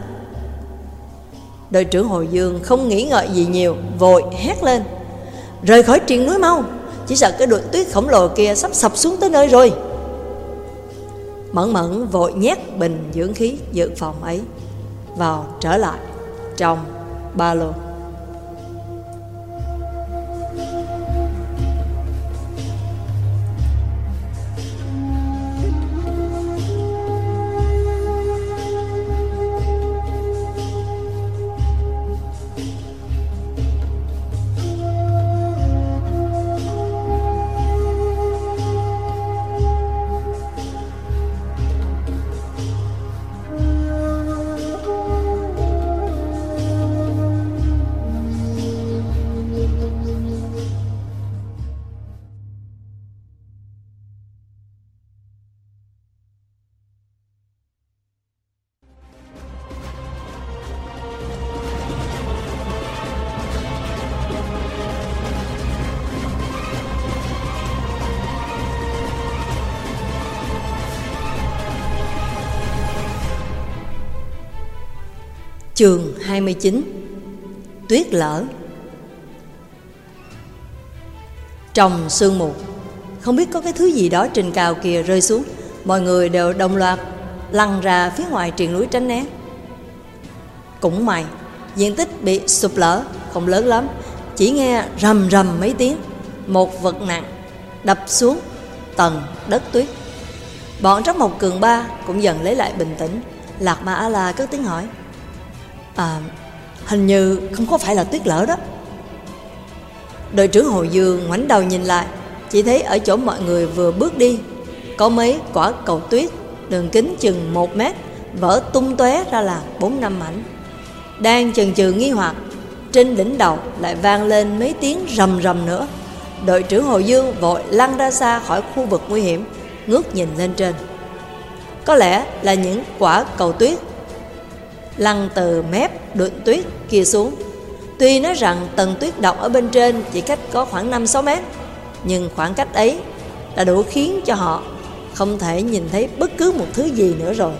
Speaker 1: Đội trưởng Hồ Dương không nghĩ ngợi gì nhiều, vội hét lên: Rời khỏi triền núi mau, chỉ sợ cái Đụn Tuyết khổng lồ kia sắp sập xuống tới nơi rồi. Mẫn Mẫn vội nhét bình dưỡng khí dự phòng ấy vào trở lại trong ba lô. Chương hai mươi chín. Tuyết lở. Trong sương mù, không biết có cái thứ gì đó trên cao kia rơi xuống. Mọi người đều đồng loạt lăn ra phía ngoài triền núi tránh né. Cũng may, diện tích bị sụp lở không lớn lắm, chỉ nghe rầm rầm mấy tiếng, một vật nặng đập xuống tầng đất tuyết. Bọn Trắc Mộc Cường Ba cũng dần lấy lại bình tĩnh. Lạc Ma A La cất tiếng hỏi: À, hình như không có phải là tuyết lở đó. Đội trưởng Hồ Dương ngoảnh đầu nhìn lại, chỉ thấy ở chỗ mọi người vừa bước đi có mấy quả cầu tuyết đường kính chừng một mét vỡ tung tóe ra là bốn năm mảnh. Đang chần chừ nghi hoặc, trên đỉnh đầu lại vang lên mấy tiếng rầm rầm nữa. Đội trưởng Hồ Dương vội lăn ra xa khỏi khu vực nguy hiểm, ngước nhìn lên trên. Có lẽ là những quả cầu tuyết lăn từ mép đụn tuyết kia xuống. Tuy nói rằng tầng tuyết động ở bên trên chỉ cách có khoảng năm sáu mét, nhưng khoảng cách ấy đã đủ khiến cho họ không thể nhìn thấy bất cứ một thứ gì nữa rồi.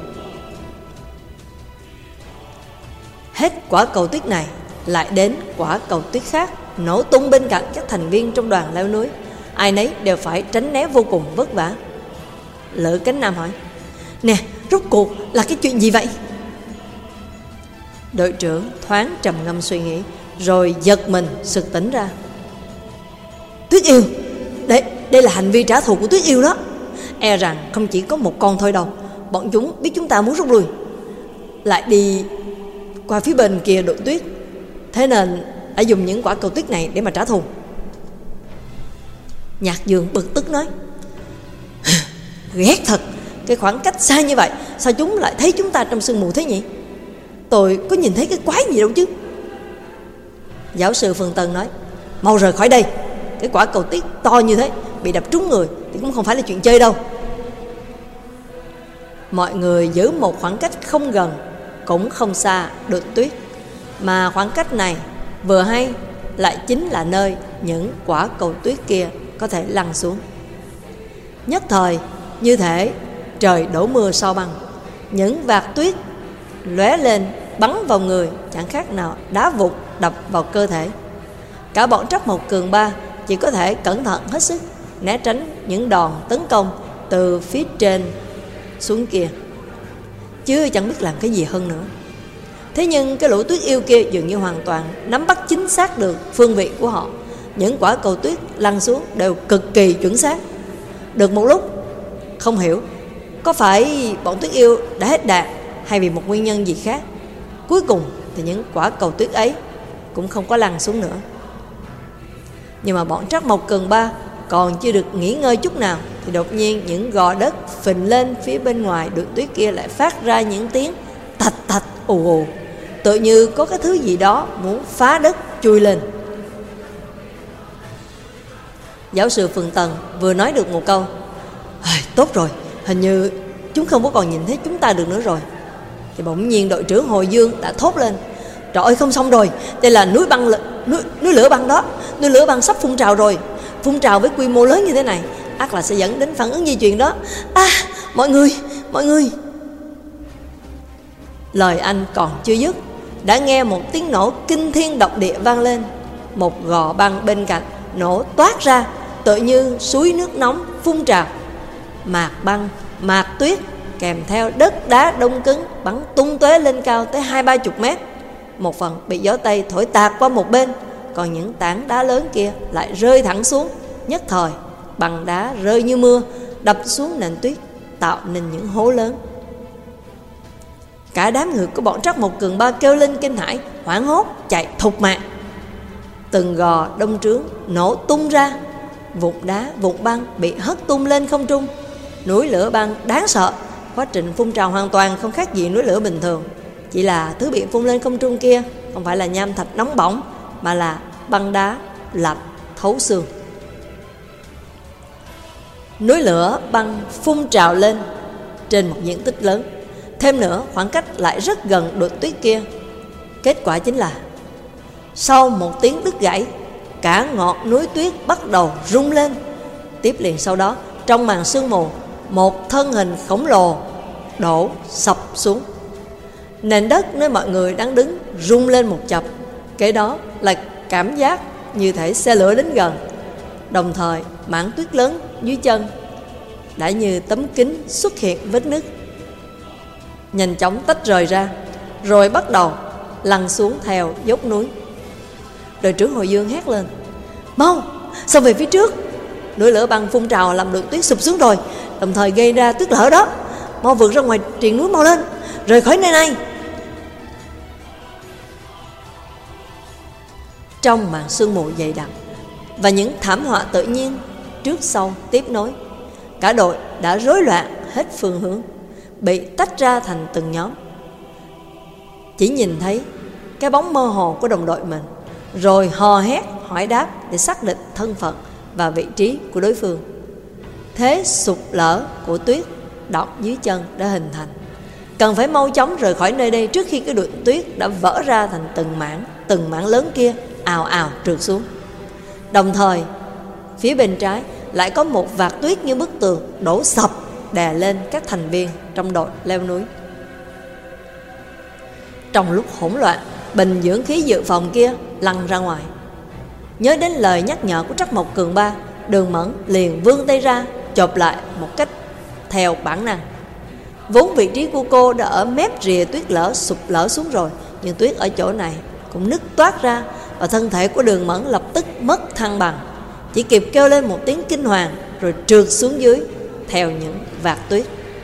Speaker 1: Hết quả cầu tuyết này lại đến quả cầu tuyết khác nổ tung bên cạnh các thành viên trong đoàn leo núi. Ai nấy đều phải tránh né vô cùng vất vả. Lữ Cánh Nam hỏi: Nè, rốt cuộc là cái chuyện gì vậy? Đội trưởng thoáng trầm ngâm suy nghĩ, rồi giật mình sực tỉnh ra. Tuyết yêu, đây, đây là hành vi trả thù của Tuyết yêu đó. E rằng không chỉ có một con thôi đâu. Bọn chúng biết chúng ta muốn rút lui, lại đi qua phía bên kia đội tuyết, thế nên đã dùng những quả cầu tuyết này để mà trả thù. Nhạc Dương bực tức nói: Ghét thật, cái khoảng cách xa như vậy, sao chúng lại thấy chúng ta trong sương mù thế nhỉ? Tôi có nhìn thấy cái quái gì đâu chứ. Giáo sư Phương Tân nói: Mau rời khỏi đây, cái quả cầu tuyết to như thế bị đập trúng người thì cũng không phải là chuyện chơi đâu. Mọi người giữ một khoảng cách không gần cũng không xa đột tuyết, mà khoảng cách này vừa hay lại chính là nơi những quả cầu tuyết kia có thể lăn xuống. Nhất thời như thể trời đổ mưa sao băng, những vạt tuyết lóe lên bắn vào người chẳng khác nào đá vụt đập vào cơ thể. Cả bọn Trắc Mộc Cường Ba chỉ có thể cẩn thận hết sức né tránh những đòn tấn công từ phía trên xuống kia, chứ chẳng biết làm cái gì hơn nữa. Thế nhưng cái lũ tuyết yêu kia dường như hoàn toàn nắm bắt chính xác được phương vị của họ. Những quả cầu tuyết lăn xuống đều cực kỳ chuẩn xác. Được một lúc, không hiểu có phải bọn tuyết yêu đã hết đạn hay vì một nguyên nhân gì khác, cuối cùng thì những quả cầu tuyết ấy cũng không có lăn xuống nữa. Nhưng mà bọn Trắc Mộc Cường Ba còn chưa được nghỉ ngơi chút nào thì đột nhiên những gò đất phình lên phía bên ngoài đụn tuyết kia lại phát ra những tiếng tạch tạch ù ù, tự như có cái thứ gì đó muốn phá đất chui lên. Giáo sư Phương Tần vừa nói được một câu: Tốt rồi, hình như chúng không có còn nhìn thấy chúng ta được nữa rồi, thì bỗng nhiên đội trưởng Hồ Dương đã thốt lên: Trời ơi, không xong rồi, đây là núi băng, núi, núi lửa băng đó. Núi lửa băng sắp phun trào rồi. Phun trào với quy mô lớn như thế này ắt là sẽ dẫn đến phản ứng dây chuyền đó. À, mọi người, mọi người. Lời anh còn chưa dứt, đã nghe một tiếng nổ kinh thiên động địa vang lên. Một gò băng bên cạnh nổ toát ra, tự như suối nước nóng phun trào. Mạc băng, mạc tuyết kèm theo đất đá đông cứng bắn tung tóe lên cao tới hai ba chục mét. Một phần bị gió Tây thổi tạt qua một bên, còn những tảng đá lớn kia lại rơi thẳng xuống. Nhất thời bằng đá rơi như mưa đập xuống nền tuyết, tạo nên những hố lớn. Cả đám người của bọn Trắc Mộc Cường Ba kêu lên kinh hãi, hoảng hốt chạy thục mạng. Từng gò đông trướng nổ tung ra, vụn đá vụn băng bị hất tung lên không trung. Núi lửa băng đáng sợ, quá trình phun trào hoàn toàn không khác gì núi lửa bình thường. Chỉ là thứ bị phun lên không trung kia không phải là nham thạch nóng bỏng, mà là băng đá lạnh thấu xương. Núi lửa băng phun trào lên trên một diện tích lớn, thêm nữa khoảng cách lại rất gần đột tuyết kia. Kết quả chính là sau một tiếng đứt gãy, cả ngọn núi tuyết bắt đầu rung lên. Tiếp liền sau đó, trong màn sương mù, một thân hình khổng lồ đổ sập xuống. Nền đất nơi mọi người đang đứng rung lên một chập. Kế đó là cảm giác như thể xe lửa đến gần. Đồng thời mảng tuyết lớn dưới chân đã như tấm kính xuất hiện vết nứt, nhanh chóng tách rời ra, rồi bắt đầu lăn xuống theo dốc núi. Đội trưởng Hồi Dương hét lên: mau, xông về phía trước! Núi lửa băng phun trào làm lượng tuyết sụp xuống rồi, đồng thời gây ra tuyết lở đó. Mau vượt ra ngoài triền núi, mau lên, rời khỏi nơi này. Trong màn sương mù dày đặc và những thảm họa tự nhiên trước sau tiếp nối, cả đội đã rối loạn hết phương hướng, bị tách ra thành từng nhóm. Chỉ nhìn thấy cái bóng mơ hồ của đồng đội mình, rồi hò hét hỏi đáp để xác định thân phận và vị trí của đối phương. Thế sụp lở của tuyết đọng dưới chân đã hình thành. Cần phải mau chóng rời khỏi nơi đây trước khi cái đụn tuyết đã vỡ ra thành từng mảng, từng mảng lớn kia ào ào trượt xuống. Đồng thời, phía bên trái lại có một vạt tuyết như bức tường đổ sập đè lên các thành viên trong đội leo núi. Trong lúc hỗn loạn, bình dưỡng khí dự phòng kia lăn ra ngoài. Nhớ đến lời nhắc nhở của Trắc Mộc Cường Ba, Đường Mẫn liền vươn tay ra chộp lại một cách theo bản năng. Vốn vị trí của cô đã ở mép rìa tuyết lở sụp lở xuống rồi, nhưng tuyết ở chỗ này cũng nứt toát ra, và thân thể của Đường Mẫn lập tức mất thăng bằng, chỉ kịp kêu lên một tiếng kinh hoàng rồi trượt xuống dưới theo những vạt tuyết.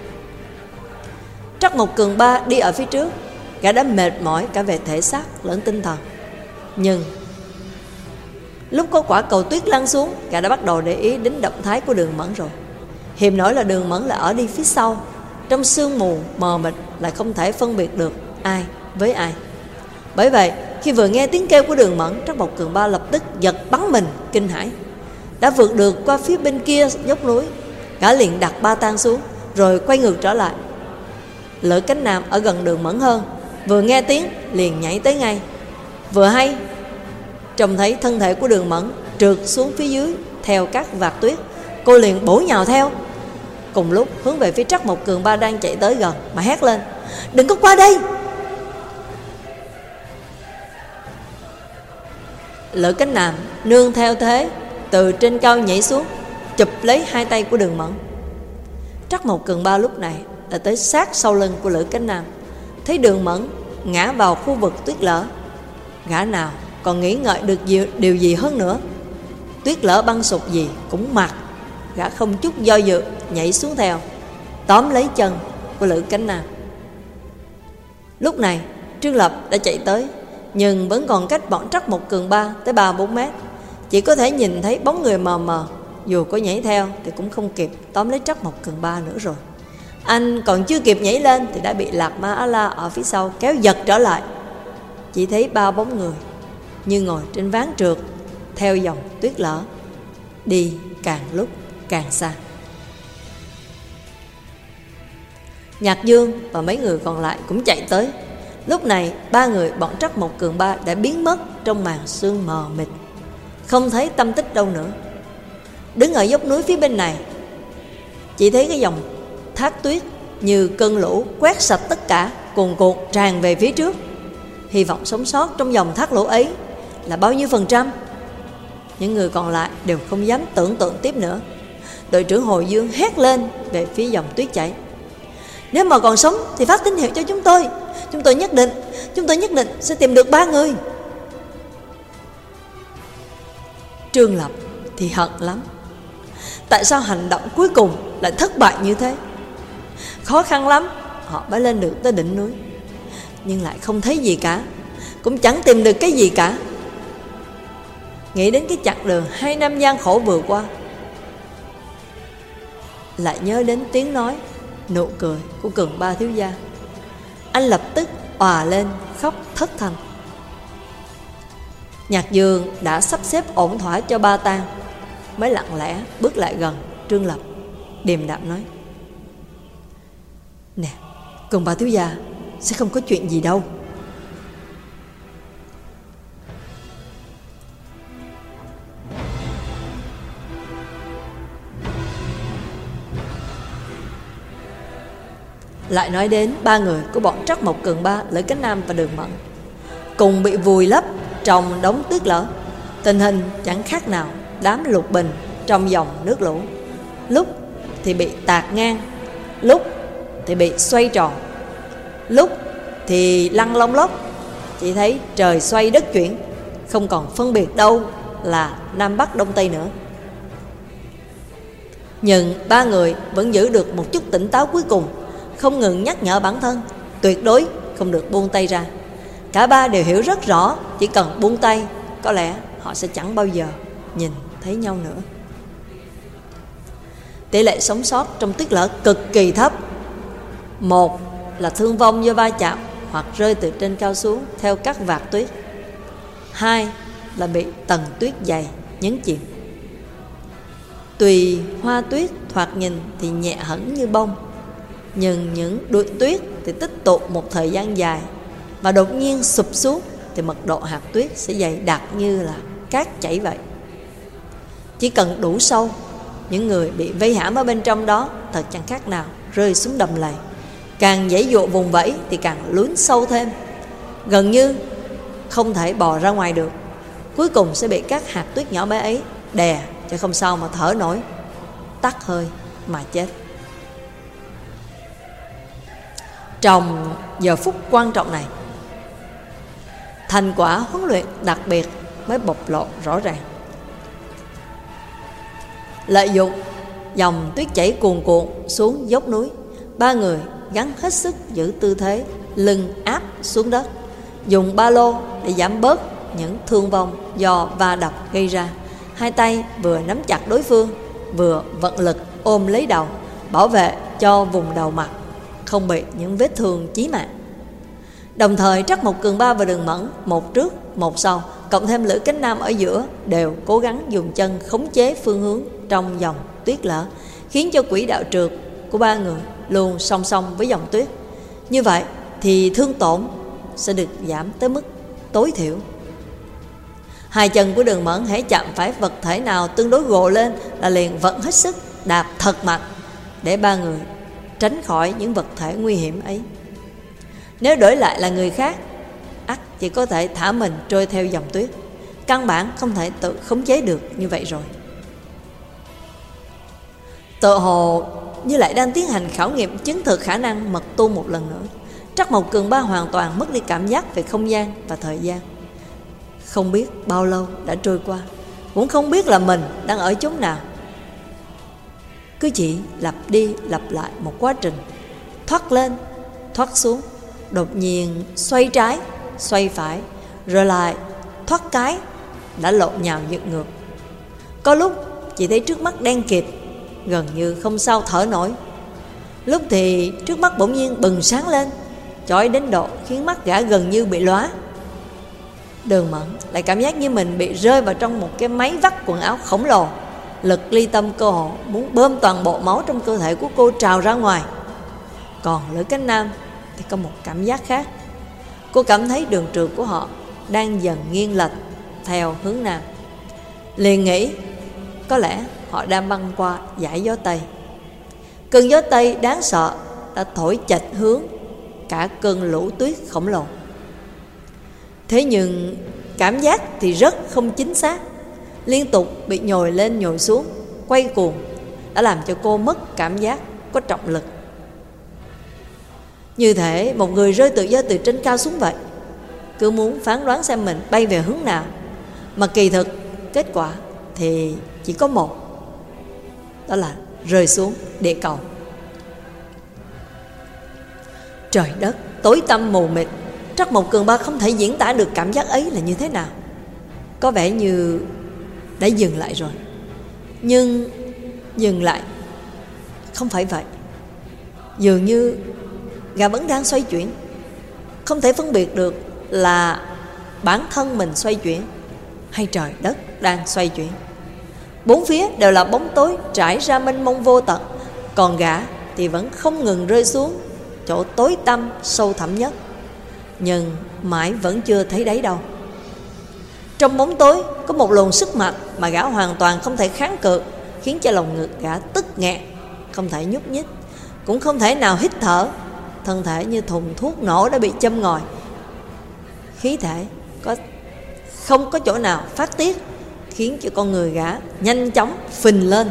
Speaker 1: Trắc Mộc Cường Ba đi ở phía trước, gã đã mệt mỏi cả về thể xác lẫn tinh thần. Nhưng lúc có quả cầu tuyết lăn xuống, gã đã bắt đầu để ý đến động thái của Đường Mẫn rồi. Hiềm nổi là Đường Mẫn lại ở đi phía sau, trong sương mù mờ mịt lại không thể phân biệt được ai với ai. Bởi vậy, khi vừa nghe tiếng kêu của Đường Mẫn, Trắc Mộc Cường Ba lập tức giật bắn mình kinh hãi. Đã vượt được qua phía bên kia dốc núi, gã liền đặt ba tang xuống rồi quay ngược trở lại. Lữ Cánh Nam ở gần Đường Mẫn hơn, vừa nghe tiếng liền nhảy tới ngay. Vừa hay trông thấy thân thể của Đường Mẫn trượt xuống phía dưới theo các vạt tuyết, cô liền bổ nhào theo. Cùng lúc hướng về phía Trắc Mộc Cường Ba đang chạy tới gần mà hét lên: đừng có qua đây! Lữ Cánh Nam nương theo thế từ trên cao nhảy xuống, chụp lấy hai tay của Đường Mẫn. Trắc Mộc Cường Ba lúc này đã tới sát sau lưng của Lữ Cánh Nam, thấy Đường Mẫn ngã vào khu vực tuyết lở. Gã nào còn nghĩ ngợi được điều gì hơn nữa. Tuyết lở băng sụp gì cũng mặc, gã không chút do dự nhảy xuống theo, tóm lấy chân của Lữ Cánh Nam. Lúc này Trương Lập đã chạy tới, nhưng vẫn còn cách bọn Trắc Mộc Cường Ba tới ba bốn mét. Chỉ có thể nhìn thấy bóng người mờ mờ, dù có nhảy theo thì cũng không kịp tóm lấy Trắc Mộc Cường Ba nữa rồi. Anh còn chưa kịp nhảy lên thì đã bị Lạc Ma Á La ở phía sau kéo giật trở lại. Chỉ thấy ba bóng người như ngồi trên ván trượt theo dòng tuyết lở, đi càng lúc càng xa. Nhạc Dương và mấy người còn lại cũng chạy tới. Lúc này ba người bọn Trắc Mộc Cường Ba đã biến mất trong màn sương mờ mịt, không thấy tâm tích đâu nữa. Đứng ở dốc núi phía bên này, chỉ thấy cái dòng thác tuyết như cơn lũ quét sạch tất cả, cuồn cuộn tràn về phía trước. Hy vọng sống sót trong dòng thác lũ ấy là bao nhiêu phần trăm? Những người còn lại đều không dám tưởng tượng tiếp nữa. Đội trưởng Hồi Dương hét lên về phía dòng tuyết chảy: nếu mà còn sống thì phát tín hiệu cho chúng tôi. Chúng tôi nhất định Chúng tôi nhất định sẽ tìm được ba người. Trương Lập thì hận lắm. Tại sao hành động cuối cùng lại thất bại như thế? Khó khăn lắm họ mới lên được tới đỉnh núi, nhưng lại không thấy gì cả, cũng chẳng tìm được cái gì cả. Nghĩ đến cái chặng đường hai năm gian khổ vừa qua, lại nhớ đến tiếng nói, nụ cười của Cường Ba thiếu gia. Anh lập tức òa lên khóc thất thanh. Nhạc Dương đã sắp xếp ổn thỏa cho ba tang, mới lặng lẽ bước lại gần Trương Lập, điềm đạm nói: nè, Cường Ba thiếu gia sẽ không có chuyện gì đâu. Lại nói đến ba người của bọn Trắc Mộc Cường Ba, Lữ Cánh Nam và Đường Mẫn cùng bị vùi lấp trong đống tuyết lở. Tình hình chẳng khác nào đám lục bình trong dòng nước lũ, lúc thì bị tạt ngang, lúc thì bị xoay tròn, lúc thì lăn lông lốc, chỉ thấy trời xoay đất chuyển, không còn phân biệt đâu là Nam Bắc Đông Tây nữa. Nhưng ba người vẫn giữ được một chút tỉnh táo cuối cùng, không ngừng nhắc nhở bản thân tuyệt đối không được buông tay ra. Cả ba đều hiểu rất rõ, chỉ cần buông tay, có lẽ họ sẽ chẳng bao giờ nhìn thấy nhau nữa. Tỷ lệ sống sót trong tuyết lở cực kỳ thấp. Một là thương vong do va chạm hoặc rơi từ trên cao xuống theo các vạt tuyết. Hai là bị tầng tuyết dày nhấn chìm. Tùy hoa tuyết thoạt nhìn thì nhẹ hẳn như bông, nhưng những đụn tuyết thì tích tụ một thời gian dài và đột nhiên sụp xuống thì mật độ hạt tuyết sẽ dày đặc như là cát chảy vậy. Chỉ cần đủ sâu, những người bị vây hãm ở bên trong đó thật chẳng khác nào rơi xuống đầm lầy. Càng giãy giụa vùng vẫy thì càng lún sâu thêm, gần như không thể bò ra ngoài được. Cuối cùng sẽ bị các hạt tuyết nhỏ bé ấy đè cho không sao mà thở nổi, tắt hơi mà chết. Trong giờ phút quan trọng này, thành quả huấn luyện đặc biệt mới bộc lộ rõ ràng. Lợi dụng dòng tuyết chảy cuồn cuộn xuống dốc núi, ba người gắng hết sức giữ tư thế lưng áp xuống đất, dùng ba lô để giảm bớt những thương vong do va đập gây ra. Hai tay vừa nắm chặt đối phương, vừa vận lực ôm lấy đầu, bảo vệ cho vùng đầu mặt không bị những vết thương chí mạng. Đồng thời Trắc Mộc Cường Ba và Đường Mẫn, một trước một sau, cộng thêm Lữ Cánh Nam ở giữa, đều cố gắng dùng chân khống chế phương hướng trong dòng tuyết lở, khiến cho quỹ đạo trượt của ba người luôn song song với dòng tuyết. Như vậy thì thương tổn sẽ được giảm tới mức tối thiểu. Hai chân của Đường Mẫn hễ chạm phải vật thể nào tương đối gồ lên là liền vận hết sức đạp thật mạnh để ba người tránh khỏi những vật thể nguy hiểm ấy. Nếu đổi lại là người khác, ắt chỉ có thể thả mình trôi theo dòng tuyết, căn bản không thể tự khống chế được như vậy rồi. Tự hồ như lại đang tiến hành khảo nghiệm chứng thực khả năng mật tu một lần nữa. Trắc Mộc Cường Ba hoàn toàn mất đi cảm giác về không gian và thời gian. Không biết bao lâu đã trôi qua, cũng không biết là mình đang ở chốn nào. Cứ chỉ lặp đi lặp lại một quá trình thoát lên, thoát xuống, đột nhiên xoay trái, xoay phải, rồi lại thoát cái, đã lộn nhào dựng ngược. Có lúc chỉ thấy trước mắt đen kịt, gần như không sao thở nổi. Lúc thì trước mắt bỗng nhiên bừng sáng lên, chói đến độ khiến mắt gã gần như bị lóa. Đường Mẫn lại cảm giác như mình bị rơi vào trong một cái máy vắt quần áo khổng lồ. Lực ly tâm cơ hồ muốn bơm toàn bộ máu trong cơ thể của cô trào ra ngoài. Còn Lữ Cánh Nam thì có một cảm giác khác. Cô cảm thấy đường trượt của họ đang dần nghiêng lệch theo hướng nam. Liền nghĩ có lẽ họ đang băng qua dải gió Tây. Cơn gió Tây đáng sợ đã thổi chệch hướng cả cơn lũ tuyết khổng lồ. Thế nhưng cảm giác thì rất không chính xác, liên tục bị nhồi lên nhồi xuống, quay cuồng, đã làm cho cô mất cảm giác có trọng lực. Như thể một người rơi tự do từ trên cao xuống vậy, cứ muốn phán đoán xem mình bay về hướng nào, mà kỳ thực kết quả thì chỉ có một, đó là rơi xuống địa cầu. Trời đất tối tăm mù mịt, Trắc Mộc Cường Ba không thể diễn tả được cảm giác ấy là như thế nào. Có vẻ như đã dừng lại rồi, nhưng dừng lại không phải vậy. Dường như gã vẫn đang xoay chuyển, không thể phân biệt được là bản thân mình xoay chuyển hay trời đất đang xoay chuyển. Bốn phía đều là bóng tối trải ra mênh mông vô tận, còn gã thì vẫn không ngừng rơi xuống chỗ tối tăm sâu thẳm nhất, nhưng mãi vẫn chưa thấy đáy đâu. Trong bóng tối có một luồng sức mạnh mà gã hoàn toàn không thể kháng cự, khiến cho lòng ngực gã tức nghẹt, không thể nhúc nhích, cũng không thể nào hít thở. Thân thể như thùng thuốc nổ đã bị châm ngòi, khí thể có không có chỗ nào phát tiết, khiến cho con người gã nhanh chóng phình lên.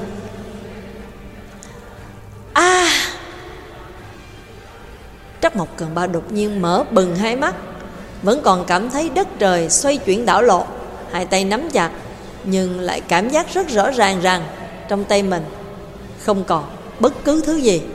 Speaker 1: A! À! Trắc Mộc Cường Ba đột nhiên mở bừng hai mắt, vẫn còn cảm thấy đất trời xoay chuyển đảo lộn. Hai tay nắm chặt, nhưng lại cảm giác rất rõ ràng rằng trong tay mình không còn bất cứ thứ gì.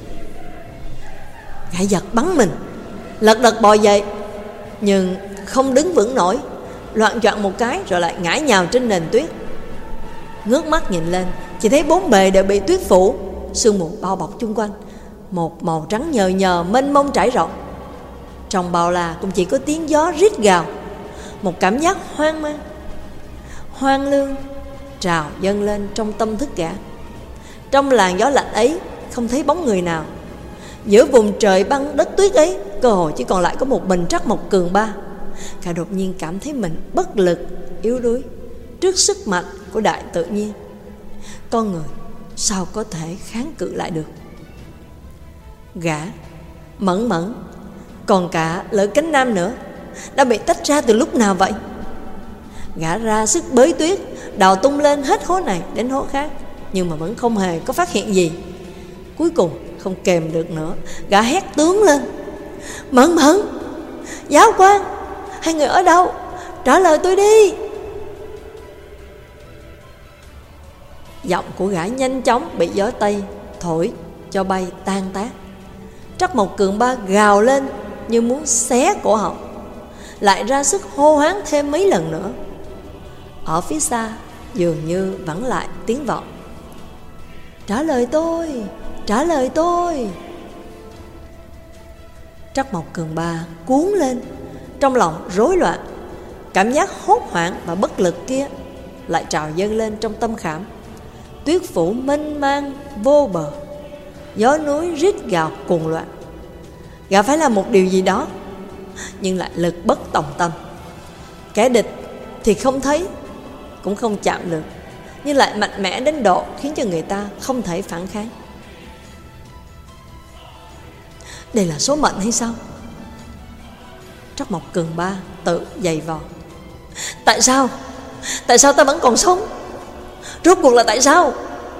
Speaker 1: Gã giật bắn mình, lật đật bò dậy, nhưng không đứng vững nổi, loạng choạng một cái rồi lại ngã nhào trên nền tuyết. Ngước mắt nhìn lên, chỉ thấy bốn bề đều bị tuyết phủ, sương mù bao bọc chung quanh, một màu trắng nhờ nhờ mênh mông trải rộng. Trong bao la cũng chỉ có tiếng gió rít gào. Một cảm giác hoang mang, hoang lương trào dâng lên trong tâm thức gã. Trong làn gió lạnh ấy không thấy bóng người nào. Giữa vùng trời băng đất tuyết ấy, cơ hội chỉ còn lại có một mình Trắc Mộc Cường Ba. Gã đột nhiên cảm thấy mình bất lực, yếu đuối trước sức mạnh của đại tự nhiên. Con người sao có thể kháng cự lại được? Gã, Mẫn Mẫn, còn cả Lữ Cánh Nam nữa, đã bị tách ra từ lúc nào vậy? Gã ra sức bới tuyết, đào tung lên hết hố này đến hố khác, nhưng mà vẫn không hề có phát hiện gì. Cuối cùng không kềm được nữa, gã hét tướng lên: Mẫn Mẫn, giáo quan, hai người ở đâu? Trả lời tôi đi. Giọng của gã nhanh chóng bị gió Tây thổi cho bay tan tác. Trắc Mộc Cường Ba gào lên như muốn xé cổ họng, lại ra sức hô hoán thêm mấy lần nữa. Ở phía xa dường như vẫn lại tiếng vọng: Trả lời tôi, trả lời tôi. Trắc Mộc Cường Ba cuốn lên, trong lòng rối loạn. Cảm giác hốt hoảng và bất lực kia lại trào dâng lên trong tâm khảm. Tuyết phủ mênh mang vô bờ, gió núi rít gào cuồng loạn. Gã phải làm một điều gì đó, nhưng lại lực bất tòng tâm. Kẻ địch thì không thấy, cũng không chạm được, nhưng lại mạnh mẽ đến độ khiến cho người ta không thể phản kháng. Đây là số mệnh hay sao? Trắc Mộc Cường Ba tự giày vò. Tại sao? Tại sao ta vẫn còn sống? Rốt cuộc là tại sao?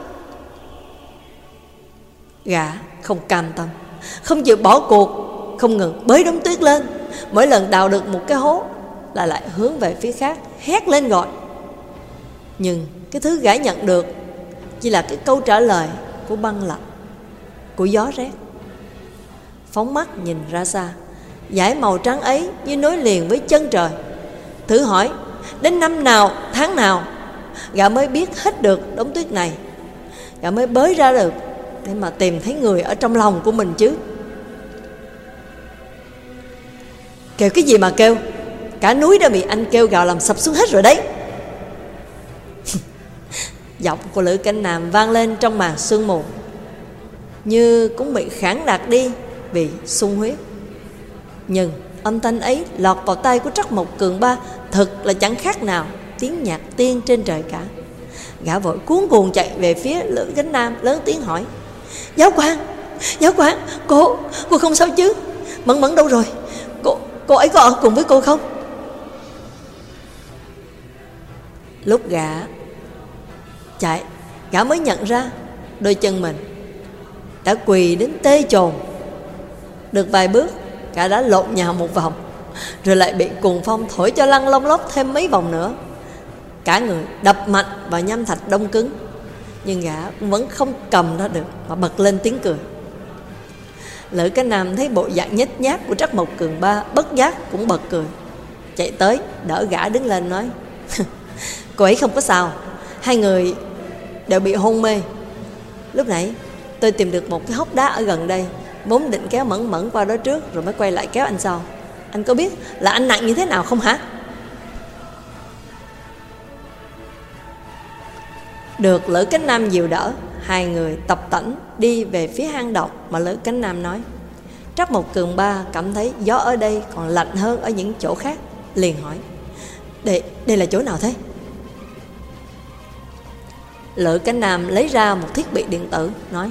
Speaker 1: Gã không cam tâm, không chịu bỏ cuộc, không ngừng bới đống tuyết lên. Mỗi lần đào được một cái hố là lại hướng về phía khác, hét lên gọi. Nhưng cái thứ gã nhận được chỉ là cái câu trả lời của băng lạnh, của gió rét. Phóng mắt nhìn ra xa, dải màu trắng ấy như nối liền với chân trời. Thử hỏi đến năm nào, tháng nào gã mới biết hết được đống tuyết này, gã mới bới ra được để mà tìm thấy người ở trong lòng của mình chứ? Kêu cái gì mà kêu? Cả núi đã bị anh kêu gào làm sập xuống hết rồi đấy. Giọng của Lữ Cánh Nam vang lên trong màn sương mù, như cũng bị khản đạt đi vì sung huyết. Nhưng âm thanh ấy lọt vào tay của Trắc Mộc Cường Ba thật là chẳng khác nào tiếng nhạc tiên trên trời cả. Gã vội cuống cuồng chạy về phía Lữ Cánh Nam, lớn tiếng hỏi: Giáo quan, giáo quan, cô, cô không sao chứ? Mẫn Mẫn đâu rồi? Cô, cô ấy có ở cùng với cô không? Lúc gã chạy, gã mới nhận ra đôi chân mình đã quỳ đến tê chồn. Được vài bước, gã đã lộn nhào một vòng, rồi lại bị cuồng phong thổi cho lăn lông lốc thêm mấy vòng nữa. Cả người đập mạnh vào nham thạch đông cứng, nhưng gã vẫn không cầm nó được mà bật lên tiếng cười. Lữ Cánh Nam thấy bộ dạng nhếch nhác của Trắc Mộc Cường Ba, bất giác cũng bật cười, chạy tới đỡ gã đứng lên nói: Cô ấy không có sao, hai người đều bị hôn mê. Lúc nãy tôi tìm được một cái hốc đá ở gần đây, vốn định kéo Mẫn Mẫn qua đó trước rồi mới quay lại kéo anh sau. Anh có biết là anh nặng như thế nào không hả? Được Lữ Cánh Nam dìu đỡ, hai người tập tễnh đi về phía hang động mà Lữ Cánh Nam nói. Trắc Mộc Cường Ba cảm thấy gió ở đây còn lạnh hơn ở những chỗ khác, liền hỏi: Đây, đây là chỗ nào thế? Lữ Cánh Nam lấy ra một thiết bị điện tử, nói: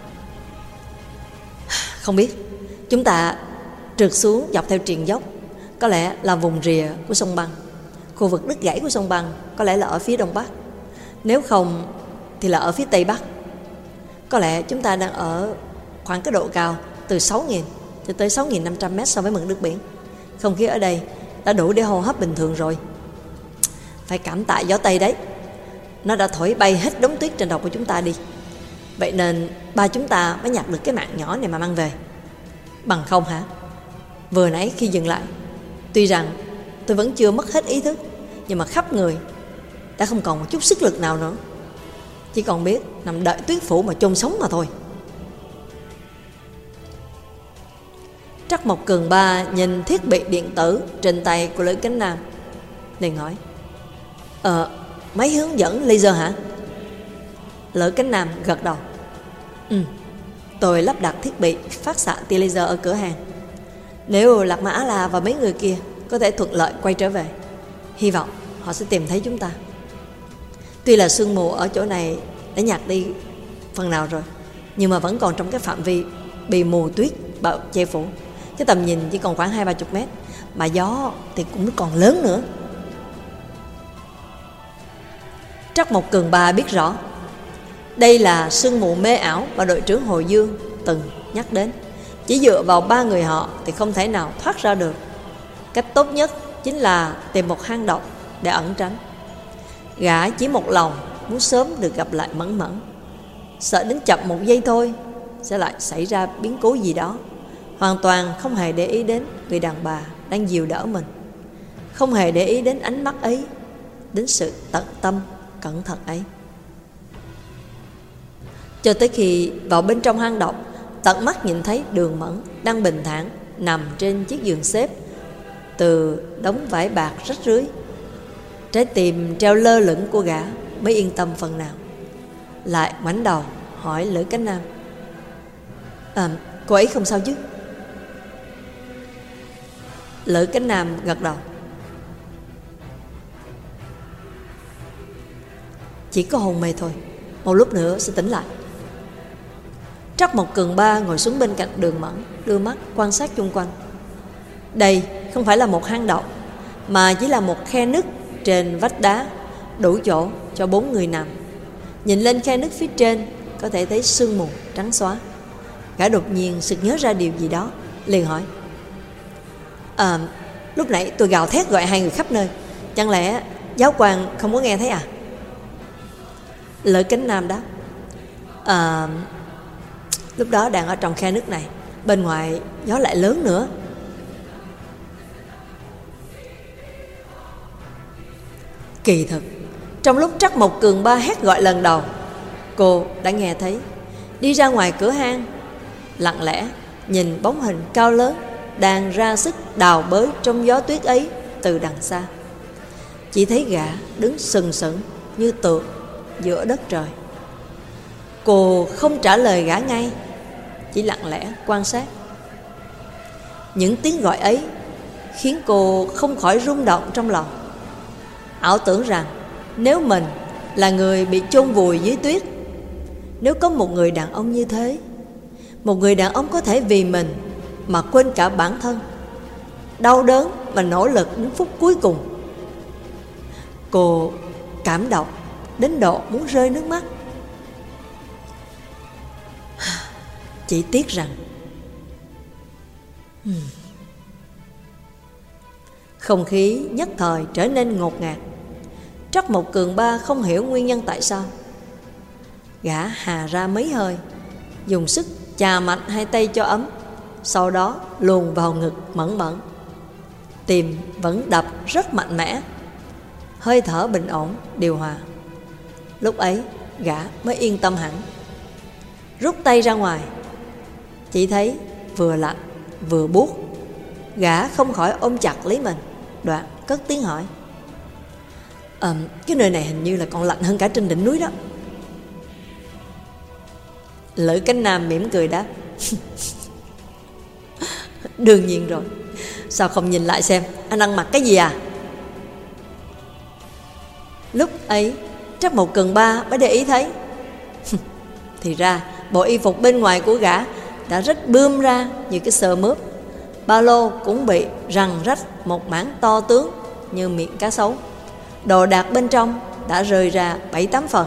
Speaker 1: Không biết, chúng ta trượt xuống dọc theo triền dốc, có lẽ là vùng rìa của sông băng. Khu vực đứt gãy của sông băng có lẽ là ở phía đông bắc, nếu không thì là ở phía tây bắc. Có lẽ chúng ta đang ở khoảng cái độ cao từ sáu nghìn cho tới sáu nghìn năm trăm mét so với mực nước biển. Không khí ở đây đã đủ để hô hấp bình thường rồi. Phải cảm tạ gió Tây đấy, nó đã thổi bay hết đống tuyết trên đầu của chúng ta đi. Vậy nên ba chúng ta mới nhặt được cái mạng nhỏ này mà mang về. Bằng không hả? Vừa nãy khi dừng lại, tuy rằng tôi vẫn chưa mất hết ý thức, nhưng mà khắp người đã không còn một chút sức lực nào nữa, chỉ còn biết nằm đợi tuyết phủ mà chôn sống mà thôi. Trắc Mộc Cường Ba nhìn thiết bị điện tử trên tay của Lữ Cánh Nam, liền hỏi: Ờ, máy hướng dẫn laser hả? Lữ Cánh Nam gật đầu. Ừ, tôi lắp đặt thiết bị phát xạ tia laser ở cửa hàng. Nếu Lạc Ma Á La và mấy người kia có thể thuận lợi quay trở về, hy vọng họ sẽ tìm thấy chúng ta. Tuy là sương mù ở chỗ này đã nhạt đi phần nào rồi, nhưng mà vẫn còn trong cái phạm vi bị mù tuyết bao che phủ. Cái tầm nhìn chỉ còn khoảng hai ba chục mét, mà gió thì cũng còn lớn nữa. Trắc Mộc Cường Ba biết rõ đây là sương mù mê ảo mà đội trưởng Hồ Dương từng nhắc đến. Chỉ dựa vào ba người họ thì không thể nào thoát ra được. Cách tốt nhất chính là tìm một hang động để ẩn tránh. Gã chỉ một lòng muốn sớm được gặp lại Mẫn Mẫn, sợ đến chậm một giây thôi sẽ lại xảy ra biến cố gì đó. Hoàn toàn không hề để ý đến người đàn bà đang dìu đỡ mình, không hề để ý đến ánh mắt ấy, đến sự tận tâm cẩn thận ấy. Cho tới khi vào bên trong hang động, tận mắt nhìn thấy Đường Mẫn đang bình thản nằm trên chiếc giường xếp từ đống vải bạc rách rưới, trái tim treo lơ lửng của gã mới yên tâm phần nào. Lại ngoảnh đầu hỏi Lữ Cánh Nam: À, cô ấy không sao chứ? Lữ Cánh Nam gật đầu. Chỉ có hôn mê thôi, một lúc nữa sẽ tỉnh lại. Trắc Mộc Cường Ba ngồi xuống bên cạnh Đường Mẫn, đưa mắt quan sát chung quanh. Đây không phải là một hang động, mà chỉ là một khe nứt trên vách đá, đủ chỗ cho bốn người nằm. Nhìn lên khe nứt phía trên, có thể thấy sương mù trắng xóa. Gã đột nhiên sực nhớ ra điều gì đó, liền hỏi: À, lúc nãy tôi gào thét gọi hai người khắp nơi, chẳng lẽ giáo quan không có nghe thấy à? Lữ Cánh Nam đáp: À, lúc đó đang ở trong khe nứt này, bên ngoài gió lại lớn nữa. Kỳ thực, trong lúc Trắc Mộc Cường Ba hét gọi lần đầu, cô đã nghe thấy. Đi ra ngoài cửa hang, lặng lẽ nhìn bóng hình cao lớn đang ra sức đào bới trong gió tuyết ấy từ đằng xa. Chỉ thấy gã đứng sừng sững như tượng giữa đất trời. Cô không trả lời gã ngay, chỉ lặng lẽ quan sát. Những tiếng gọi ấy khiến cô không khỏi rung động trong lòng, ảo tưởng rằng nếu mình là người bị chôn vùi dưới tuyết, nếu có một người đàn ông như thế, một người đàn ông có thể vì mình mà quên cả bản thân, đau đớn và nỗ lực đến phút cuối cùng. Cô cảm động đến độ muốn rơi nước mắt. Chỉ tiếc rằng không khí nhất thời trở nên ngột ngạt. Trắc Mộc Cường Ba không hiểu nguyên nhân tại sao. Gã hà ra mấy hơi, dùng sức chà mạnh hai tay cho ấm, sau đó luồn vào ngực Mẫn Mẫn. Tim vẫn đập rất mạnh mẽ, hơi thở bình ổn, điều hòa. Lúc ấy gã mới yên tâm hẳn. Rút tay ra ngoài, chỉ thấy vừa lạnh vừa buốt. Gã không khỏi ôm chặt lấy mình, đoạn cất tiếng hỏi: à, cái nơi này hình như là còn lạnh hơn cả trên đỉnh núi đó. Lữ Cánh Nam mỉm cười đáp: Đương nhiên rồi, sao không nhìn lại xem anh ăn mặc cái gì à? Lúc ấy Trắc Mộc Cường Ba mới để ý thấy thì ra bộ y phục bên ngoài của gã đã rách bươm ra như cái sờ mướp. Ba lô cũng bị rằn rách một mảng to tướng như miệng cá sấu. Đồ đạc bên trong đã rơi ra bảy tám phần.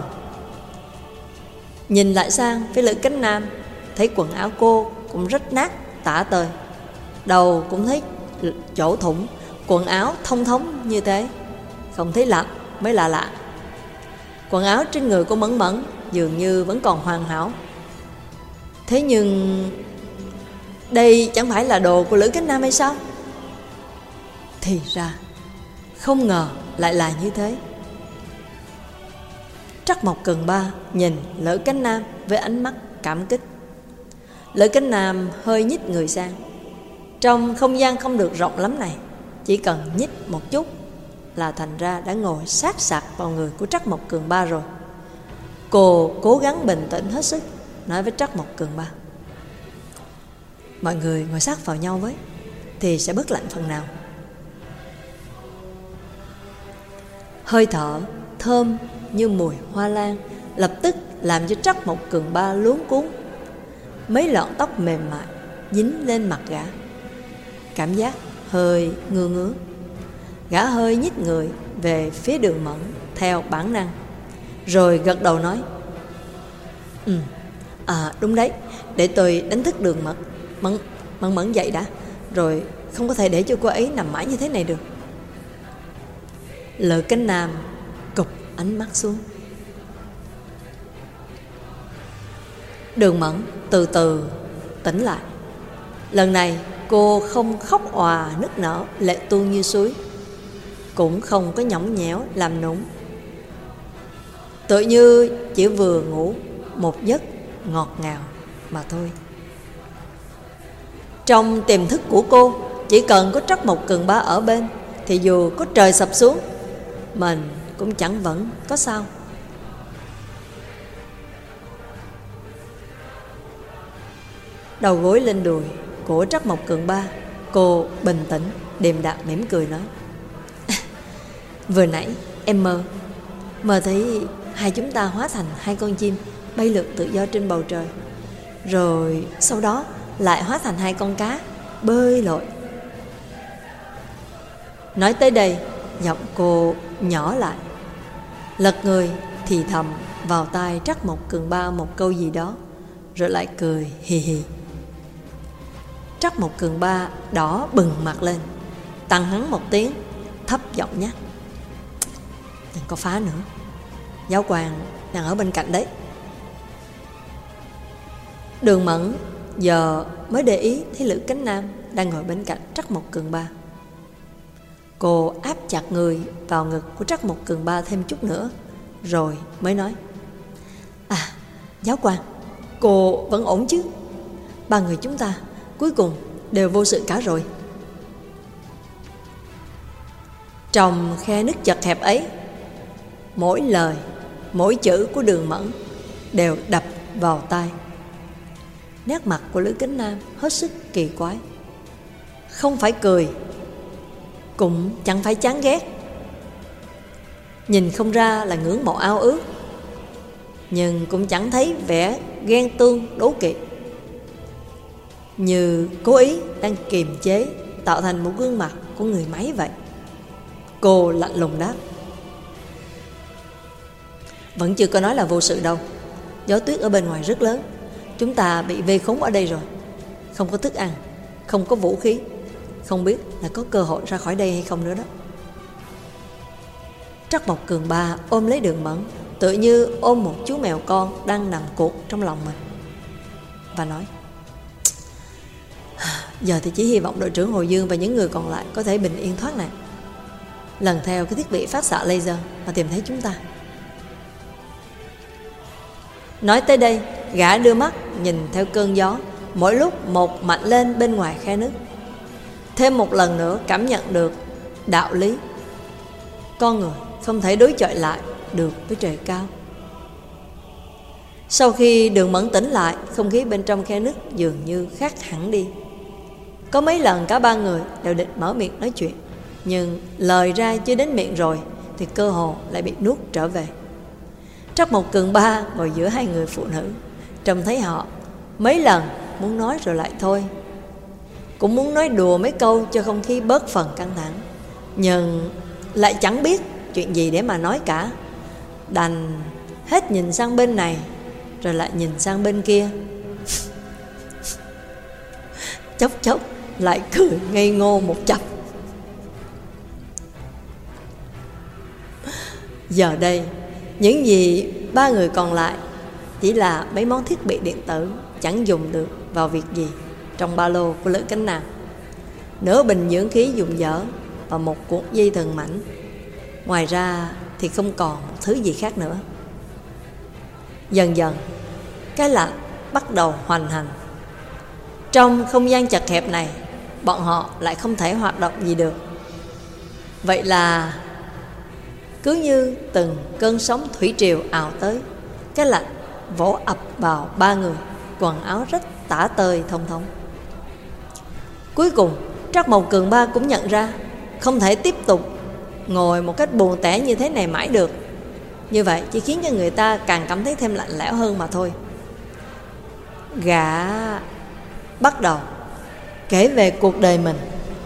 Speaker 1: Nhìn lại sang phía Lữ Cánh Nam, thấy quần áo cô cũng rách nát tả tơi, đầu cũng thấy chỗ thủng, quần áo thông thống như thế, không thấy lạnh mới là lạ. Quần áo trên người của Mẫn Mẫn dường như vẫn còn hoàn hảo. Thế nhưng đây chẳng phải là đồ của Lữ Cánh Nam hay sao? Thì ra không ngờ lại là như thế. Trắc Mộc Cường Ba nhìn Lữ Cánh Nam với ánh mắt cảm kích. Lữ Cánh Nam hơi nhích người sang. Trong không gian không được rộng lắm này, chỉ cần nhích một chút là thành ra đã ngồi sát sạc vào người của Trắc Mộc Cường Ba rồi. Cô cố gắng bình tĩnh hết sức, nói với Trắc Mộc Cường Ba: mọi người ngồi sát vào nhau với, thì sẽ bớt lạnh phần nào. Hơi thở thơm như mùi hoa lan lập tức làm cho Trắc Mộc Cường Ba luống cuống. Mấy lọn tóc mềm mại dính lên mặt gã, cảm giác hơi ngứa ngứa. Gã hơi nhích người về phía Đường Mẫn theo bản năng, rồi gật đầu nói: Ừ, à đúng đấy, để tôi đánh thức Đường Mẫn Mẫn Mẫn Mẫn dậy đã, rồi không có thể để cho cô ấy nằm mãi như thế này được. Lữ Cánh Nam cụp ánh mắt xuống. Đường Mẫn từ từ tỉnh lại. Lần này cô không khóc òa nức nở lệ tuôn như suối, cũng không có nhõng nhẽo làm nũng, tựa như chỉ vừa ngủ một giấc ngọt ngào mà thôi. Trong tiềm thức của cô, chỉ cần có Trắc Mộc Cường Ba ở bên, thì dù có trời sập xuống, mình cũng chẳng vẫn có sao. Đầu gối lên đùi của Trắc Mộc Cường Ba, cô bình tĩnh điềm đạm mỉm cười nói: vừa nãy em mơ Mơ thấy hai chúng ta hóa thành hai con chim bay lượn tự do trên bầu trời, rồi sau đó lại hóa thành hai con cá bơi lội. Nói tới đây, giọng cô nhỏ lại, lật người thì thầm vào tai Trắc Mộc Cường Ba một câu gì đó, rồi lại cười hì hì. Trắc Mộc Cường Ba đỏ bừng mặt lên, tăng hắn một tiếng, thấp giọng nhắc: đừng có phá nữa, giáo quan đang ở bên cạnh đấy. Đường Mẫn giờ mới để ý thấy Lữ Cánh Nam đang ngồi bên cạnh Trắc Mộc Cường Ba. Cô áp chặt người vào ngực của Trắc Mộc Cường Ba thêm chút nữa, rồi mới nói: À, giáo quan, cô vẫn ổn chứ? Ba người chúng ta cuối cùng đều vô sự cả rồi. Trong khe nứt chật hẹp ấy, mỗi lời, mỗi chữ của Đường Mẫn đều đập vào tai. Nét mặt của Lữ Cánh Nam hết sức kỳ quái, không phải cười, cũng chẳng phải chán ghét, nhìn không ra là ngưỡng mộ ao ước, nhưng cũng chẳng thấy vẻ ghen tương đố kỵ, như cố ý đang kiềm chế tạo thành một gương mặt của người máy vậy. Cô lạnh lùng đáp: Vẫn chưa có nói là vô sự đâu. Gió tuyết ở bên ngoài rất lớn, chúng ta bị vây khốn ở đây rồi, không có thức ăn, không có vũ khí, không biết là có cơ hội ra khỏi đây hay không nữa đó. Trắc Mộc Cường Ba ôm lấy Đường Mẫn, tựa như ôm một chú mèo con đang nằm cuột trong lòng mình, và nói: Giờ thì chỉ hy vọng đội trưởng Hồ Dương và những người còn lại có thể bình yên thoát nạn, lần theo cái thiết bị phát xạ laser mà tìm thấy chúng ta. Nói tới đây, gã đưa mắt nhìn theo cơn gió, mỗi lúc một mạnh lên bên ngoài khe nước, thêm một lần nữa cảm nhận được đạo lý: con người không thể đối chọi lại được với trời cao. Sau khi Đường Mẫn tỉnh lại, không khí bên trong khe nước dường như khác hẳn đi. Có mấy lần cả ba người đều định mở miệng nói chuyện, nhưng lời ra chưa đến miệng rồi thì cơ hồ lại bị nuốt trở về. Trắc Mộc Cường Ba ngồi giữa hai người phụ nữ, trông thấy họ mấy lần muốn nói rồi lại thôi, cũng muốn nói đùa mấy câu cho không khí bớt phần căng thẳng, nhưng lại chẳng biết chuyện gì để mà nói cả, đành hết nhìn sang bên này rồi lại nhìn sang bên kia. Chốc chốc lại cười ngây ngô một chập. Giờ đây, những gì ba người còn lại chỉ là mấy món thiết bị điện tử chẳng dùng được vào việc gì trong ba lô của Lữ Cánh Nam. Nửa bình dưỡng khí dùng dở và một cuộn dây thừng mảnh. Ngoài ra thì không còn một thứ gì khác nữa. Dần dần, cái lạnh bắt đầu hoành hành. Trong không gian chật hẹp này, bọn họ lại không thể hoạt động gì được. Vậy là cứ như từng cơn sóng thủy triều ào tới, cái lạnh vỗ ập vào ba người, quần áo rất tả tơi thông thống. Cuối cùng, Trắc Mộc Cường Ba cũng nhận ra không thể tiếp tục ngồi một cách buồn tẻ như thế này mãi được. Như vậy chỉ khiến cho người ta càng cảm thấy thêm lạnh lẽo hơn mà thôi. Gã bắt đầu kể về cuộc đời mình,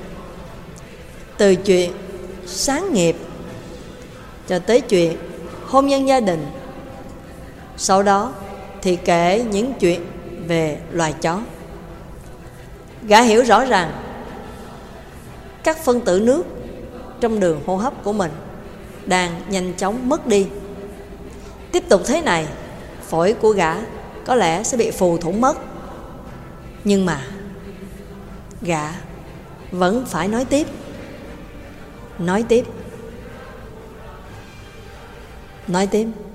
Speaker 1: từ chuyện sáng nghiệp cho tới chuyện hôn nhân gia đình. Sau đó thì kể những chuyện về loài chó. Gã hiểu rõ ràng các phân tử nước trong đường hô hấp của mình đang nhanh chóng mất đi. Tiếp tục thế này, phổi của gã có lẽ sẽ bị phù thủng mất. Nhưng mà gã vẫn phải nói tiếp. Nói tiếp Nói tiếp